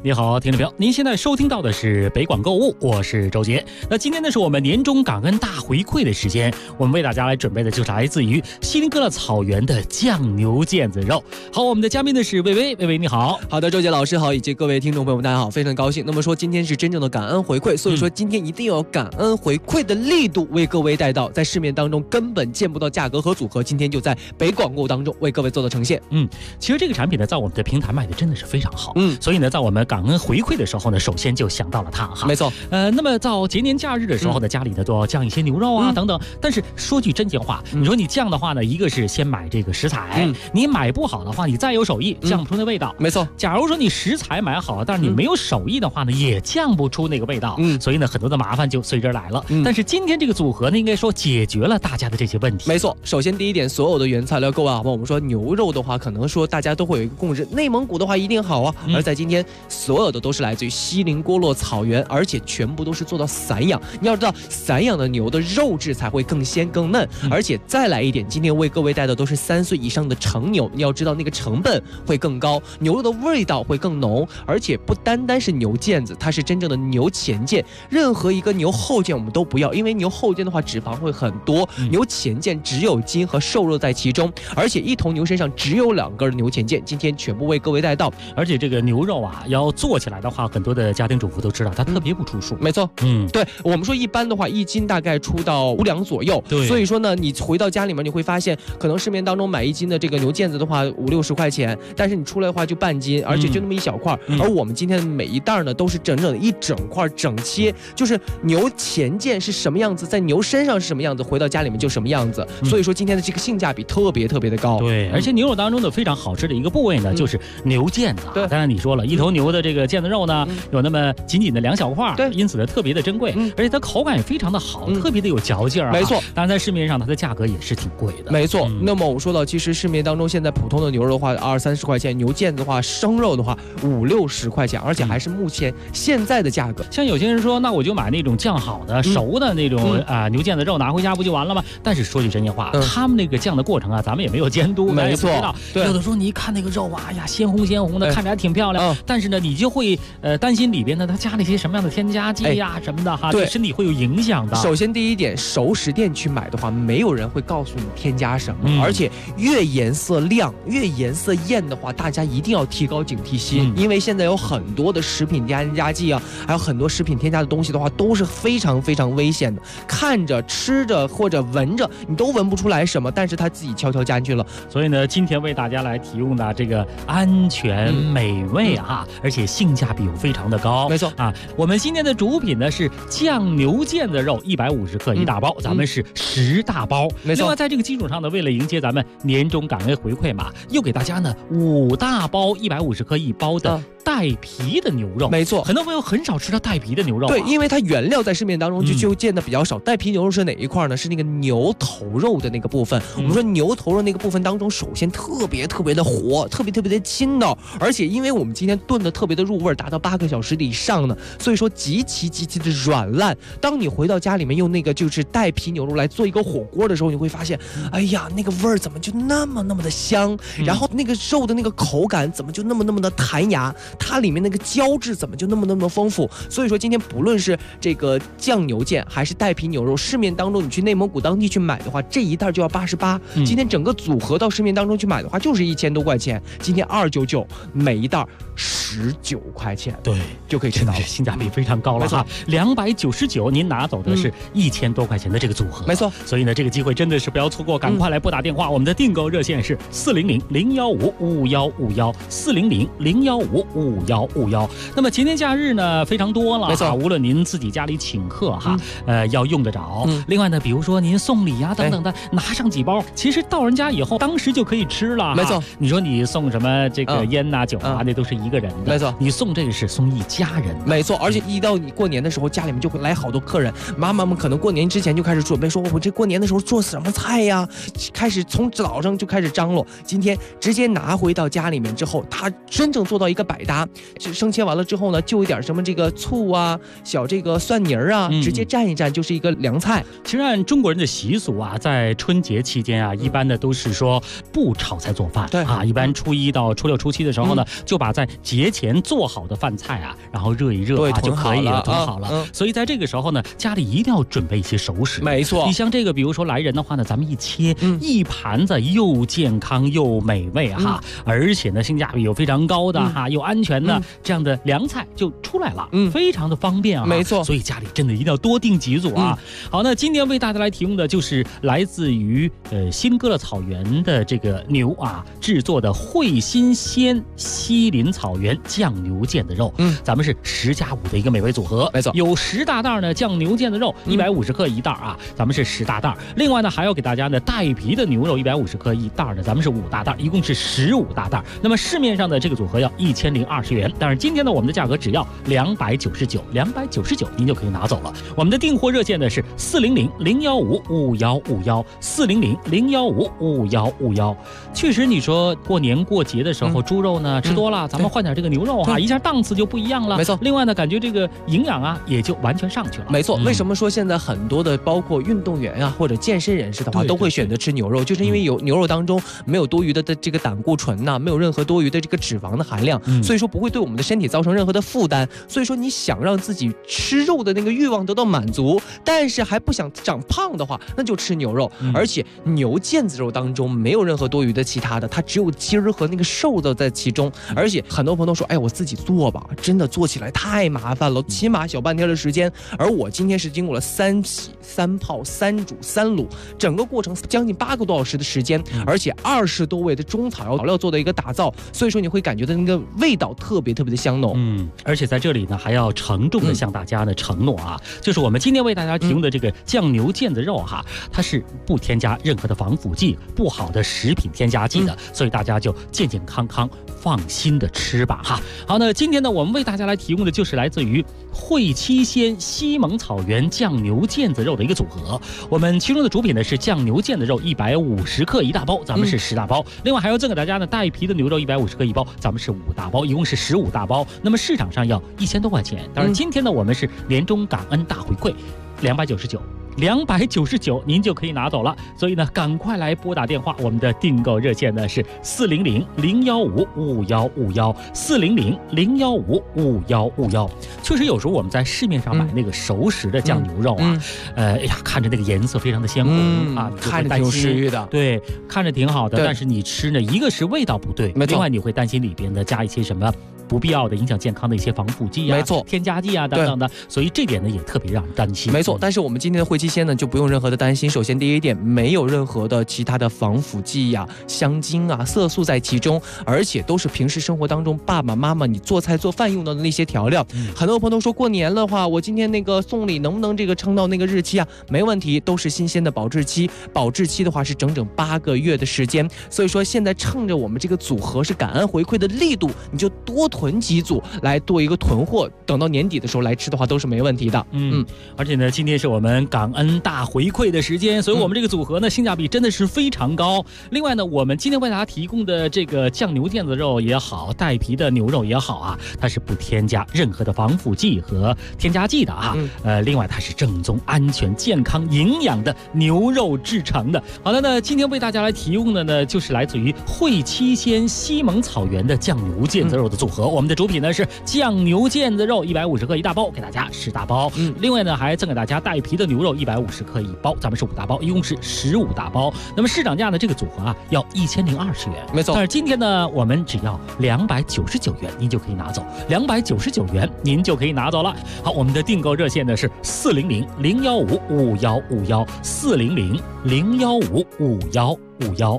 你好，听众朋友，您现在收听到的是北广购物，我是周杰。那今天呢是我们年终感恩大回馈的时间，我们为大家来准备的就是来自于锡林郭勒草原的酱牛腱子肉。好，我们的嘉宾呢是薇薇，薇薇你好。 好的，周杰老师好，以及各位听众朋友们大家好，非常高兴。那么说今天是真正的感恩回馈，所以说今天一定要有感恩回馈的力度为各位带到，在市面当中根本见不到价格和组合，今天就在北广购当中为各位做到呈现。 其实这个产品呢在我们的平台卖的真的是非常好，所以呢在我们感恩回馈的时候呢，首先就想到了它哈。 没错。 那么到节年假日的时候呢，家里呢都要酱一些牛肉啊等等。但是说句真心话，你说你酱的话呢，一个是先买这个食材，你买不好的话，你再有手艺酱不出那味道。 没错。 假如说你食材买好了，但是你没有手艺的话呢，也酱不出那个味道。所以呢，很多的麻烦就随之而来了。但是今天这个组合呢，应该说解决了大家的这些问题。 没错。首先第一点，所有的原材料购买好吧，我们说牛肉的话，可能说大家都会有一个共识，内蒙古的话一定好啊。而在今天，所有的都是来自于锡林郭勒草原，而且全部都是做到散养。你要知道，散养的牛的肉质才会更鲜更嫩。而且再来一点，今天为各位带的都是3岁以上的成牛，你要知道那个成本会更高，牛肉的味道会更浓，而且不单单是牛腱子，它是真正的牛前腱。任何一个牛后腱我们都不要，因为牛后腱的话脂肪会很多，牛前腱只有筋和瘦肉在其中，而且一头牛身上只有2根牛前腱，今天全部为各位带到。 而且这个牛肉啊，要做起来的话，很多的家庭主妇都知道，它特别不出数。 没错，对，我们说一般的话，1斤大概出到5两左右。 对， 所以说呢，你回到家里面，你会发现，可能市面当中买1斤的这个牛腱子的话，50-60块钱，但是你出来的话就半斤，而且就那么一小块。而我们今天的每一袋呢，都是整整的一整块整切，就是牛前腱是什么样子，在牛身上是什么样子，回到家里面就什么样子。所以说今天的这个性价比特别的高。 对，而且牛肉当中的非常好吃的一个部位呢，就是牛腱子。对，当然你说了，一头牛的这个腱子肉呢，有那么紧紧的2小块，对，因此呢特别的珍贵，而且它口感也非常的好，特别的有嚼劲儿。 没错， 当然在市面上它的价格也是挺贵的。 没错。那么我说到，其实市面当中现在普通的牛肉的话20-30块钱，牛腱子的话生肉的话50-60块钱，而且还是目前现在的价格。 像有些人说，那我就买那种酱好的、熟的那种牛腱子肉拿回家不就完了吗？但是说句真心话，他们那个酱的过程啊，咱们也没有监督， 没错。 对，有的时候你一看那个肉啊，哎呀鲜红的，看着还挺漂亮，但是呢，你就会担心里边呢它加了一些什么样的添加剂呀什么的哈，对身体会有影响的。 首先第一点，熟食店去买的话，没有人会告诉你添加什么，而且越颜色亮、越颜色艳的话，大家一定要提高警惕心，因为现在有很多的食品添加剂啊，还有很多食品添加的东西的话，都是非常危险的。看着、吃着或者闻着，你都闻不出来什么，但是它自己悄悄加进去了。 所以呢，今天为大家来提供的这个安全美味啊，而且性价比又非常的高。 没错啊，我们今天的主品呢是酱牛腱子肉150克1大包，咱们是10大包。 没错。 另外在这个基础上呢，为了迎接咱们年终感恩回馈嘛，又给大家呢5大包150克1包的带皮的牛肉。 没错， 很多朋友很少吃到带皮的牛肉。 对，因为它原料在市面当中就见的比较少。带皮牛肉是哪一块呢？是那个牛头肉的那个部分。我们说牛头肉那个部分当中，首先特别的活，特别的筋道，而且因为我们今天炖的特别的入味，达到8个小时以上呢，所以说极其的软烂。当你回到家里面用那个就是带皮牛肉来做一个火锅的时候，你会发现，哎呀，那个味儿怎么就那么的香，然后那个肉的那个口感怎么就那么的弹牙，它里面那个胶质怎么就那么丰富。所以说今天不论是这个酱牛腱还是带皮牛肉，市面当中你去内蒙古当地去买的话，这一袋就要88，今天整个组合到市面当中去买的话就是1000多块钱，今天299，每一袋19块钱， 对， 就可以吃到了， 性价比非常高了哈。299，您拿走的是1000多块钱的这个组合， 没错。 所以呢，这个机会真的是不要错过，赶快来拨打电话，我们的订购热线是400-015-5151，400-015-5151。那么节年假日呢非常多了， 没错， 无论您自己家里请客哈，要用得着。另外呢，比如说您送礼啊等等的，拿上几包，其实到人家以后当时就可以吃了。 没错， 你说你送什么这个烟呐、酒啊，那都是一个人的。 没错， 你送这个是送一家人的。 没错，而且一到你过年的时候，家里面就会来好多客人，妈妈们可能过年之前就开始准备，说我这过年的时候做什么菜呀，开始从早上就开始张罗。今天直接拿回到家里面之后，他真正做到一个百搭，生切完了之后呢，就一点什么这个醋啊、小这个蒜泥啊，直接蘸一蘸就是一个凉菜。 其实按中国人的习俗啊，在春节期间啊，一般的都是说不炒菜做饭，对啊，一般初1到初6、初7的时候呢，就把在节前做好的饭菜啊，然后热一热啊就可以了，囤好了。所以在这个时候呢，家里一定要准备一些熟食。 没错， 你像这个，比如说来人的话呢，咱们一切一盘子又健康又美味哈，而且呢性价比又非常高的哈，又安全的这样的凉菜就出来了，非常的方便啊。 没错， 所以家里真的一定要多订几组啊。好，那今天为大家来提供的就是来自于锡林哥勒草原的这个牛啊制作的汇新鲜西林草原酱牛腱子肉。咱们是10+5的一个美味组合， 没错， 有10大袋呢酱牛腱子肉150克一袋啊，咱们是10大袋。另外呢还要给大家呢带皮的牛肉150克一袋呢，咱们是5大袋，一共是15大袋。那么市面上的这个组合要1020元，但是今天呢我们的价格只要299，299您就可以拿走了。我们的订货热线呢是400-015-5151，400-015-5151。确实你说过年过节的时候猪肉呢吃多了，咱们换点这个牛肉哈，一下档次就不一样了。 没错， 另外呢感觉这个营养啊也就完全上去了。 没错，为什么说现在很多的包括运动员啊或者健身人士的话都会选择吃牛肉，就是因为有牛肉当中没有多余的这个胆固醇呐，没有任何多余的这个脂肪的含量，所以说不会对我们的身体造成任何的负担。所以说你想让自己吃肉的那个欲望得到满足，但是还不想长胖的话，那就吃牛肉。而且牛腱子肉当中没有任何多余的其他的，它只有筋儿和那个瘦的在其中。而且很多朋友都说，哎，我自己做吧，真的做起来太麻烦了，起码小半天的时间。而我今天是经过了3洗、3泡、3煮、3卤，整个过程将近8个多小时的时间，而且20多味的中草料做的一个打造，所以说你会感觉到那个味道特别的香浓。 而且在这里呢还要郑重的向大家呢承诺啊，就是我们今天为大家提供的这个酱牛腱子肉哈，它是不添加任何的防腐剂、不好的食品添加剂的，所以大家就健健康康放心的吃吧哈。好，那今天呢我们为大家来提供的就是来自于汇七鲜西蒙草原酱牛腱子肉的一个组合。我们其中的主品呢是酱牛腱子肉150克一大包，咱们是10大包。另外还要赠给大家呢带皮的牛肉150克一包，咱们是5大包，一共是15大包。那么市场上要1000多块钱，当然今天呢我们是年终感恩大回馈，299您就可以拿走了。所以呢赶快来拨打电话，我们的订购热线呢是400-015-5151，400-015-5151。确实有时候我们在市面上买那个熟食的酱牛肉啊，哎呀看着那个颜色非常的鲜红啊， 看着挺有食欲的， 对，看着挺好的，但是你吃呢，一个是味道不对，另外你会担心里边的加一些什么不必要的影响健康的一些防腐剂啊， 没错， 添加剂啊等等的，所以这点呢也特别让人担心。 没错，但是我们今天的汇七鲜呢就不用任何的担心。首先第一点，没有任何的其他的防腐剂呀、香精啊、色素在其中，而且都是平时生活当中爸爸妈妈你做菜做饭用到的那些调料。很多朋友说过年的话，我今天那个送礼能不能这个撑到那个日期啊？没问题，都是新鲜的保质期，保质期的话是整整8个月的时间。所以说现在趁着我们这个组合是感恩回馈的力度，你就多囤几组来做一个囤货，等到年底的时候来吃的话都是没问题的。 而且呢今天是我们感恩大回馈的时间，所以我们这个组合呢性价比真的是非常高。另外呢我们今天为大家提供的这个酱牛腱子肉也好，带皮的牛肉也好啊，它是不添加任何的防腐剂和添加剂的啊。另外它是正宗安全健康营养的牛肉制成的。好的，那今天为大家来提供的呢就是来自于汇七鲜西蒙草原的酱牛腱子肉的组合。我们的主品呢是酱牛腱子肉150克一大包，给大家10大包。另外呢还赠给大家带皮的牛肉150克一包，咱们是5大包，一共是15大包。那么市场价呢这个组合啊要1020元， 没错。 但是今天呢我们只要299元您就可以拿走，299元您就可以拿走了。好，我们的订购热线呢是400-015-5151，400-015-5151。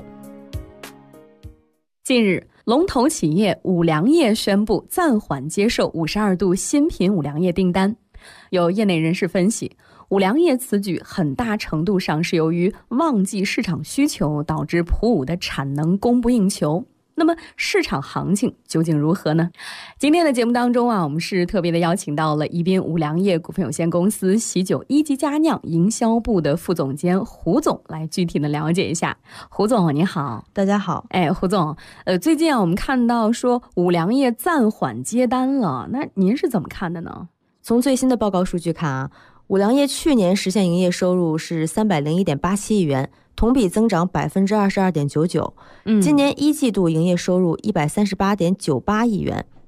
近日，龙头企业五粮液宣布暂缓接受52度新品五粮液订单。有业内人士分析，五粮液此举很大程度上是由于旺季市场需求导致普五的产能供不应求。那么市场行情究竟如何呢？今天的节目当中啊，我们是特别的邀请到了宜宾五粮液股份有限公司喜酒一级佳酿营销部的副总监胡总来具体的了解一下。胡总你好。 大家好。 胡总，最近啊我们看到说五粮液暂缓接单了，那您是怎么看的呢？ 从最新的报告数据看啊，五粮液去年实现营业收入是301.87亿元，同比增长22.99%。今年1季度营业收入138.98亿元，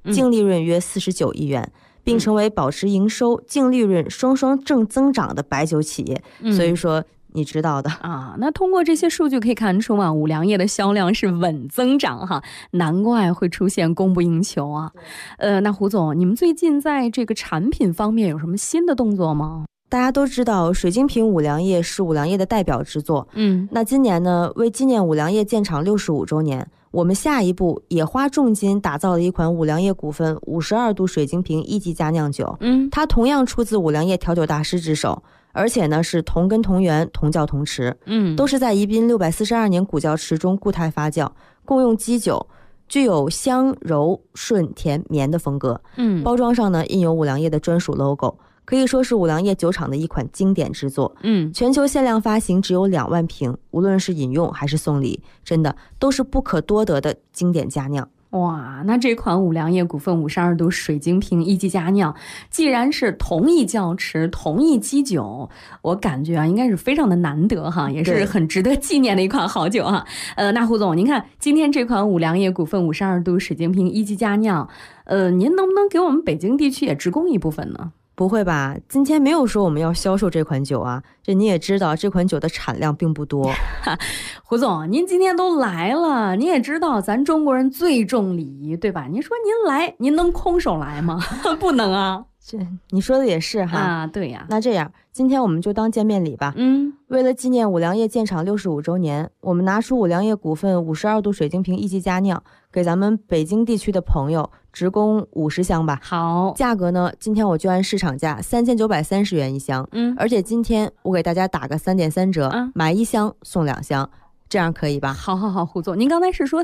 净利润约49亿元，并成为保持营收、净利润双双正增长的白酒企业。所以说你知道的啊。那通过这些数据可以看出啊，五粮液的销量是稳增长哈，难怪会出现供不应求啊。那胡总，你们最近在这个产品方面有什么新的动作吗？ 大家都知道水晶瓶五粮液是五粮液的代表之作，那今年呢，为纪念五粮液建厂65周年，我们下一步也花重金打造了一款五粮液股份52度水晶瓶1级佳酿酒，它同样出自五粮液调酒大师之手，而且呢是同根同源同窖同池，都是在宜宾642年古窖池中固态发酵，共用基酒，具有香柔顺甜绵的风格，包装上呢印有五粮液的专属 logo，可以说是五粮液酒厂的一款经典之作，全球限量发行只有2万瓶，无论是饮用还是送礼，真的都是不可多得的经典佳酿。 哇，那这款五粮液股份52度水晶瓶1级佳酿，既然是同一窖池、同一基酒，我感觉啊，应该是非常的难得哈，也是很值得纪念的一款好酒哈。那胡总，您看今天这款五粮液股份52度水晶瓶1级佳酿，您能不能给我们北京地区也直供一部分呢？ 不会吧，今天没有说我们要销售这款酒啊，这你也知道这款酒的产量并不多。 胡总，您今天都来了，您也知道咱中国人最重礼仪，对吧？您说您来，您能空手来吗？不能啊。 这你说的也是哈啊，对呀。 那这样，今天我们就当见面礼吧。为了纪念五粮液建厂65周年，我们拿出五粮液股份52度水晶瓶1级佳酿，给咱们北京地区的朋友直供50箱吧。 好， 价格呢，今天我就按市场价3930元一箱。而且今天我给大家打个3.3折，买1箱送2箱。这样可以吧？ 好，胡总，您刚才是说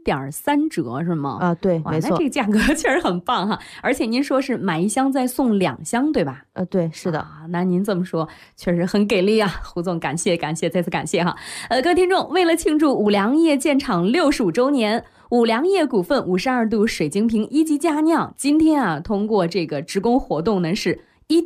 3.3折是吗？ 啊，对，没错。 那这个价格确实很棒哈，而且您说是买1箱再送2箱，对吧？ 对，是的。 那您这么说确实很给力啊，胡总，感谢，再次感谢哈。各位听众，为了庆祝五粮液建厂65周年，五粮液股份52度水晶瓶1级佳酿，今天啊，通过这个直供活动呢是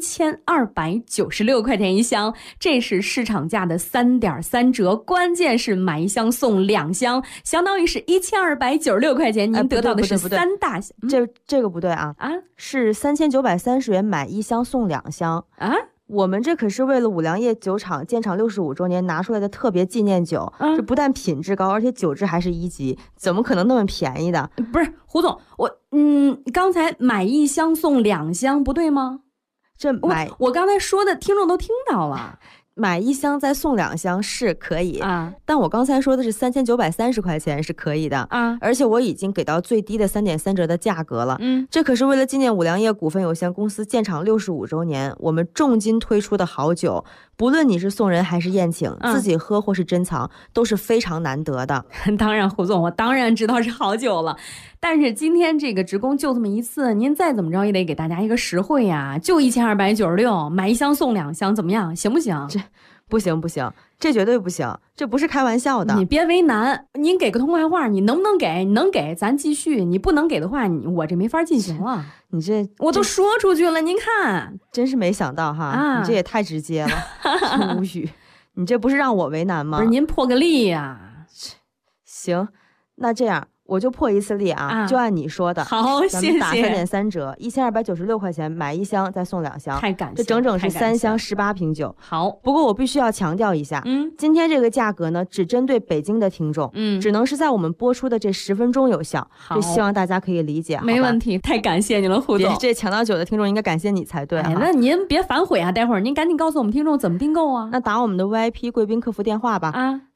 1296块钱一箱，这是市场价的3.3折，关键是买1箱送2箱，相当于是1296块钱，您得到的是3大箱。 这个不对啊，是3930元买1箱送2箱啊。我们这可是为了五粮液酒厂建厂65周年拿出来的特别纪念酒，这不但品质高，而且酒质还是1级，怎么可能那么便宜的？ 不是胡总，刚才买1箱送2箱不对吗？我刚才说的听众都听到了， 买1箱再送2箱是可以啊，但我刚才说的是3930块钱是可以的啊，而且我已经给到最低的3.3折的价格了。这可是为了纪念五粮液股份有限公司建厂65周年，我们重金推出的好酒，不论你是送人还是宴请，自己喝或是珍藏，都是非常难得的。 当然，胡总，我当然知道是好酒了。但是今天这个直供就这么一次，您再怎么着也得给大家一个实惠呀，就1296，买1箱送2箱，怎么样？行不行？ 这不行，这绝对不行，这不是开玩笑的。 你别为难，您给个痛快话，你能不能给？你能给咱继续，你不能给的话，我这没法进行了。 你这我都说出去了，您看， 真是没想到哈，你这也太直接了，真无语。你这不是让我为难吗？ 不是，您破个例呀。 行，那这样。我就破一次例啊，就按你说的。 好，谢谢。 咱们打3.3折，1296块钱买1箱再送2箱， 太感谢了， 这整整是3箱18瓶酒。 好， 不过我必须要强调一下，今天这个价格呢，只针对北京的听众，只能是在我们播出的这10分钟有效。就希望大家可以理解。 没问题，太感谢你了，胡总。 这抢到酒的听众应该感谢你才对。 那您别反悔啊，待会儿您赶紧告诉我们听众怎么订购啊。 那打我们的 VIP 贵宾客服电话吧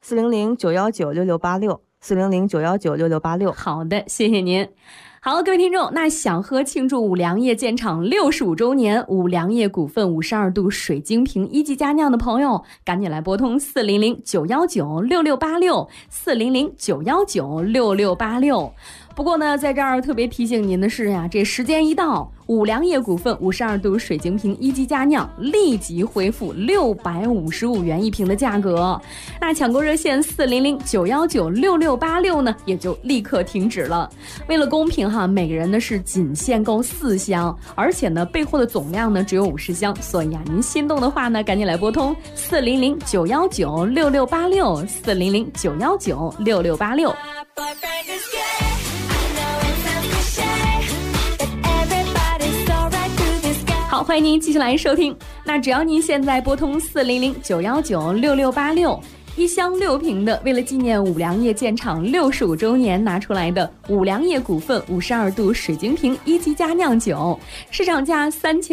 ，400-919-6686，400-919-6686。 好的，谢谢您。好，各位听众，那想喝庆祝五粮液建厂65周年五粮液股份52度水晶瓶1级佳酿的朋友，赶紧来拨通400-919-6686，400-919-6686。不过呢，在这儿特别提醒您的是呀，这时间一到，五粮液股份52度水晶瓶1级佳酿立即恢复655元一瓶的价格。那抢购热线400-919-6686呢，也就立刻停止了。为了公平哈，每个人呢是仅限购4箱，而且呢备货的总量呢只有50箱，所以啊，您心动的话呢，赶紧来拨通400-919-6686，400-919-6686。 好，欢迎您继续来收听。那只要您现在拨通400-919-6686。一箱6瓶的，为了纪念五粮液建厂65周年拿出来的五粮液股份52度水晶瓶1级佳酿酒，市场价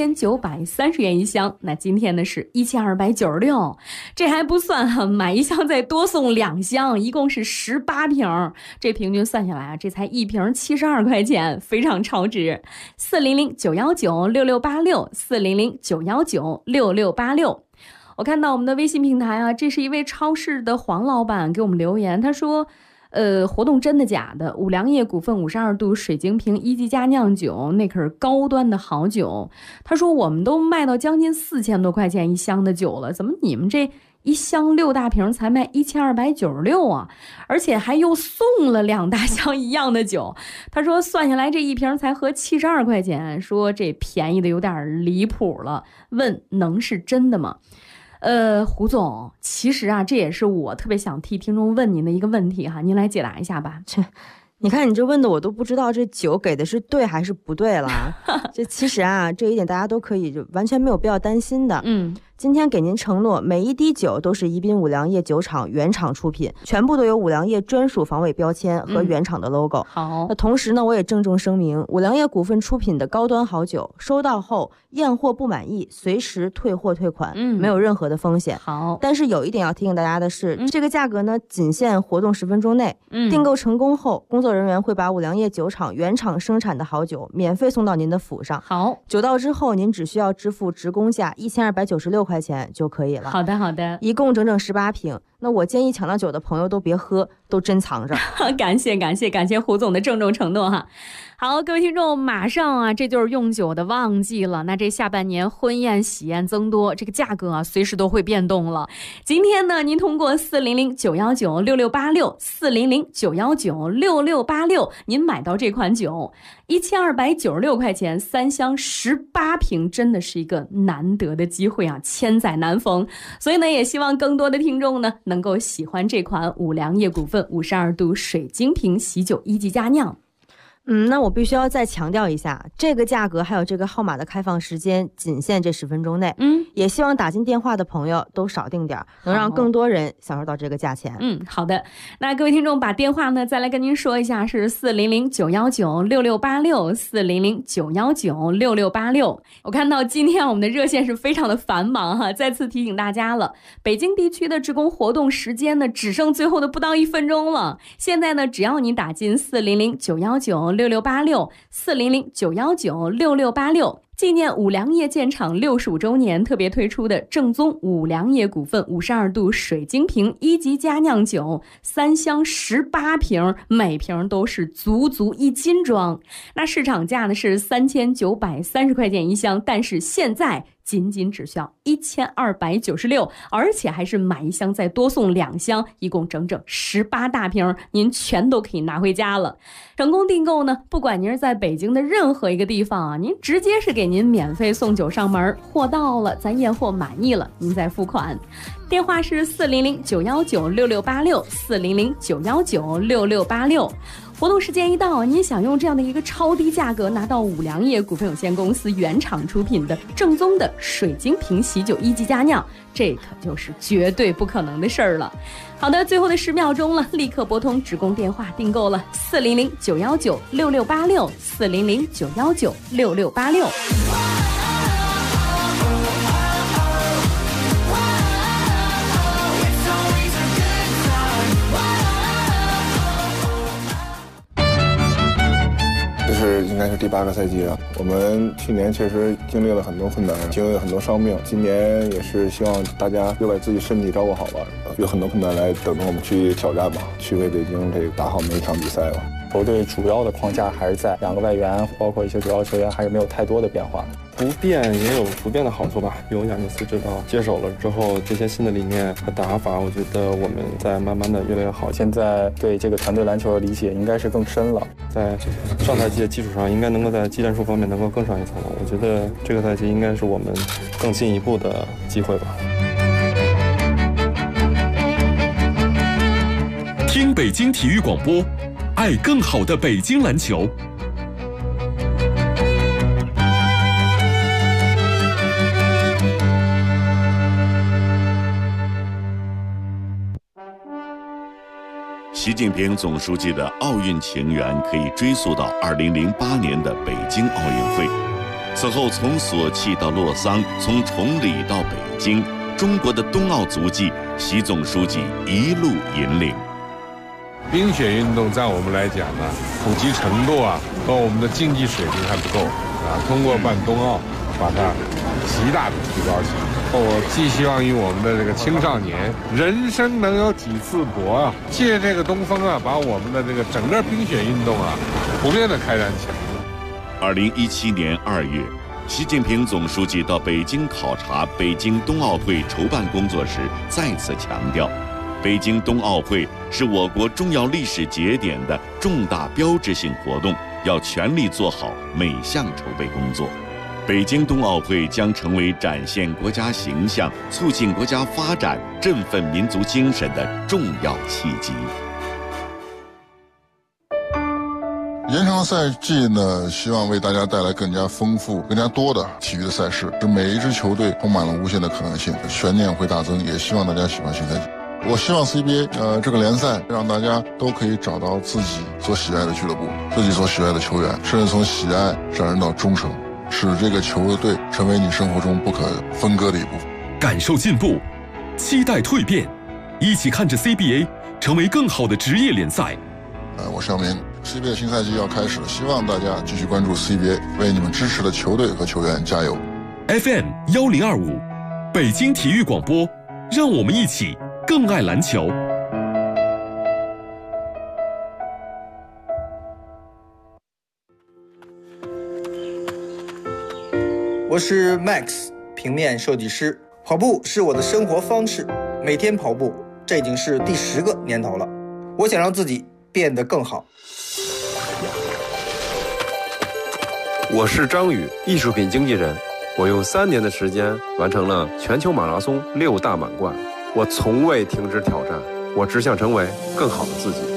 3930元一箱，那今天呢是1296，这还不算哈，买一箱再多送2箱，一共是18瓶，这平均算下来啊，这才1瓶72块钱，非常超值。400-919-6686，400-919-6686。我看到我们的微信平台啊，这是一位超市的黄老板给我们留言，他说活动真的假的？五粮液股份52度水晶瓶1级佳酿酒，那可是高端的好酒。他说我们都卖到将近4000多块钱一箱的酒了，怎么你们这一箱6大瓶才卖1296啊？而且还又送了2大箱一样的酒。他说算下来这一瓶才合72块钱，说这便宜的有点离谱了，问能是真的吗？胡总，其实啊，这也是我特别想替听众问您的一个问题哈，您来解答一下吧。 你看你这问的我都不知道这酒给的是对还是不对了。这其实啊，这一点大家都可以就完全没有必要担心的。今天给您承诺，每一滴酒都是宜宾五粮液酒厂原厂出品，全部都有五粮液专属防伪标签和原厂的 logo。 好， 那同时呢，我也郑重声明，五粮液股份出品的高端好酒，收到后验货不满意，随时退货退款，没有任何的风险。 好， 但是有一点要提醒大家的是，这个价格呢，仅限活动10分钟内。订购成功后，工作人员会把五粮液酒厂原厂生产的好酒免费送到您的府上。 好， 酒到之后，您只需要支付职工价1296块钱就可以了。 好的，好的， 一共整整18瓶。那我建议抢到酒的朋友都别喝，都珍藏着。 感谢胡总的郑重承诺哈。好，各位听众，马上啊，这就是用酒的旺季了。那这下半年婚宴喜宴增多，这个价格啊随时都会变动了。今天呢，您通过400-919-6686，400-919-6686，您买到这款酒，1296块钱，3箱18瓶，真的是一个难得的机会啊，千载难逢。所以呢，也希望更多的听众呢能够喜欢这款五粮液股份52度水晶瓶喜酒1级佳酿。 那我必须要再强调一下，这个价格还有这个号码的开放时间仅限这10分钟内。也希望打进电话的朋友都少订点，能让更多人享受到这个价钱。 好的。那各位听众把电话呢再来跟您说一下，是400-919-6686，400-919-6686。我看到今天我们的热线是非常的繁忙哈，再次提醒大家了，北京地区的职工活动时间呢只剩最后的不到1分钟了。现在呢，只要你打进400-919-6686，400-919-6686，纪念五粮液建厂65周年特别推出的正宗五粮液股份52度水晶瓶1级佳酿酒，3箱18瓶，每瓶都是足1斤装。那市场价呢是3930块钱一箱，但是现在仅只需要1296，而且还是买一箱再多送2箱，一共整整18大瓶，您全都可以拿回家了。成功订购呢，不管您是在北京的任何一个地方啊，您直接是给您免费送酒上门，货到了咱验货满意了，您再付款。电话是400-919-6686，400-919-6686。活动时间一到，您想用这样的一个超低价格拿到五粮液股份有限公司原厂出品的正宗的水晶瓶喜酒1级佳酿，这可就是绝对不可能的事儿了。好的，最后的10秒钟了，立刻拨通职工电话订购了400-919-6686，400-919-6686。 应该是第8个赛季了。我们去年确实经历了很多困难，经历了很多伤病。今年也是希望大家又把自己身体照顾好吧，有很多困难来等着我们去挑战吧，去为北京这个打好每一场比赛吧。 球队主要的框架还是在2个外援，包括一些主要球员还是没有太多的变化。 不变也有不变的好处吧。有亚尼斯指导接手了之后，这些新的理念和打法，我觉得我们在慢慢的越来越好。 现在对这个团队篮球的理解应该是更深了， 在上赛季的基础上，应该能够在技战术方面能够更上一层楼。我觉得这个赛季应该是我们更进一步的机会吧。 听北京体育广播，爱更好的北京篮球。 习近平总书记的奥运情缘可以追溯到2008年的北京奥运会。此后，从索契到洛桑，从崇礼到北京，中国的冬奥足迹，习总书记一路引领。 冰雪运动在我们来讲呢，普及程度啊和我们的竞技水平还不够啊。通过办冬奥，把它极大的提高起来。我寄希望于我们的这个青少年，人生能有几次搏啊！借这个东风啊，把我们的这个整个冰雪运动啊，普遍的开展起来。 2017年2月，习近平总书记到北京考察北京冬奥会筹办工作时，再次强调，北京冬奥会是我国重要历史节点的重大标志性活动，要全力做好每项筹备工作。北京冬奥会将成为展现国家形象、促进国家发展、振奋民族精神的重要契机。 延长的赛季呢，希望为大家带来更加丰富、更加多的体育的赛事，使每一支球队充满了无限的可能性，悬念会大增。也希望大家喜欢新赛季。我希望 CBA 这个联赛让大家都可以找到自己所喜爱的俱乐部、自己所喜爱的球员，甚至从喜爱上升到忠诚，使这个球队成为你生活中不可分割的一部分。 感受进步，期待蜕变，一起看着 CBA 成为更好的职业联赛。 我是姚明。 CBA 新赛季要开始了，希望大家继续关注 CBA， 为你们支持的球队和球员加油。 FM 1025，北京体育广播，让我们一起更爱篮球。 我是 Max， 平面设计师。跑步是我的生活方式，每天跑步，这已经是第10个年头了。我想让自己变得更好。 我是张宇，艺术品经纪人。我用3年的时间完成了全球马拉松6大满贯。我从未停止挑战，我只想成为更好的自己。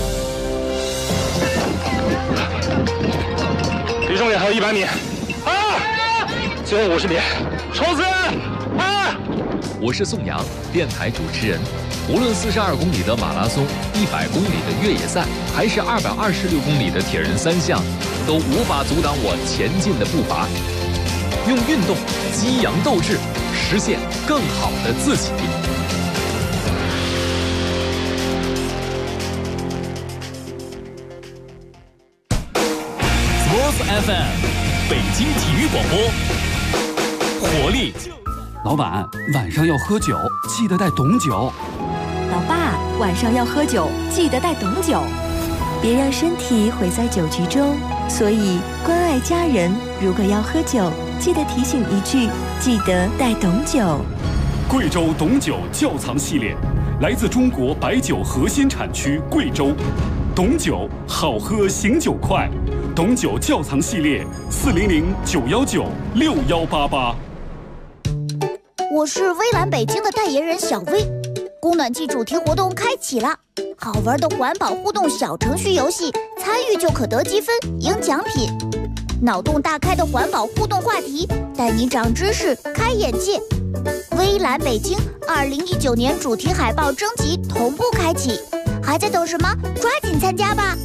离终点还有100米，最后50米，冲刺！ 我是宋阳，电台主持人。无论42公里的马拉松、100公里的越野赛，还是226公里的铁人3项，都无法阻挡我前进的步伐。用运动激扬斗志，实现更好的自己。Sports FM， 北京体育广播，活力。 老板，晚上要喝酒，记得带董酒。 老爸，晚上要喝酒，记得带董酒，别让身体毁在酒局中。所以关爱家人，如果要喝酒，记得提醒一句，记得带董酒。 贵州董酒窖藏系列，来自中国白酒核心产区贵州。董酒好喝，醒酒快。董酒窖藏系列，400-919-6188。 我是微蓝北京的代言人小薇。 供暖季主题活动开启了，好玩的环保互动小程序游戏，参与就可得积分、赢奖品。脑洞大开的环保互动话题，带你长知识、开眼界。微蓝北京2019年主题海报征集同步开启，还在等什么？抓紧参加吧！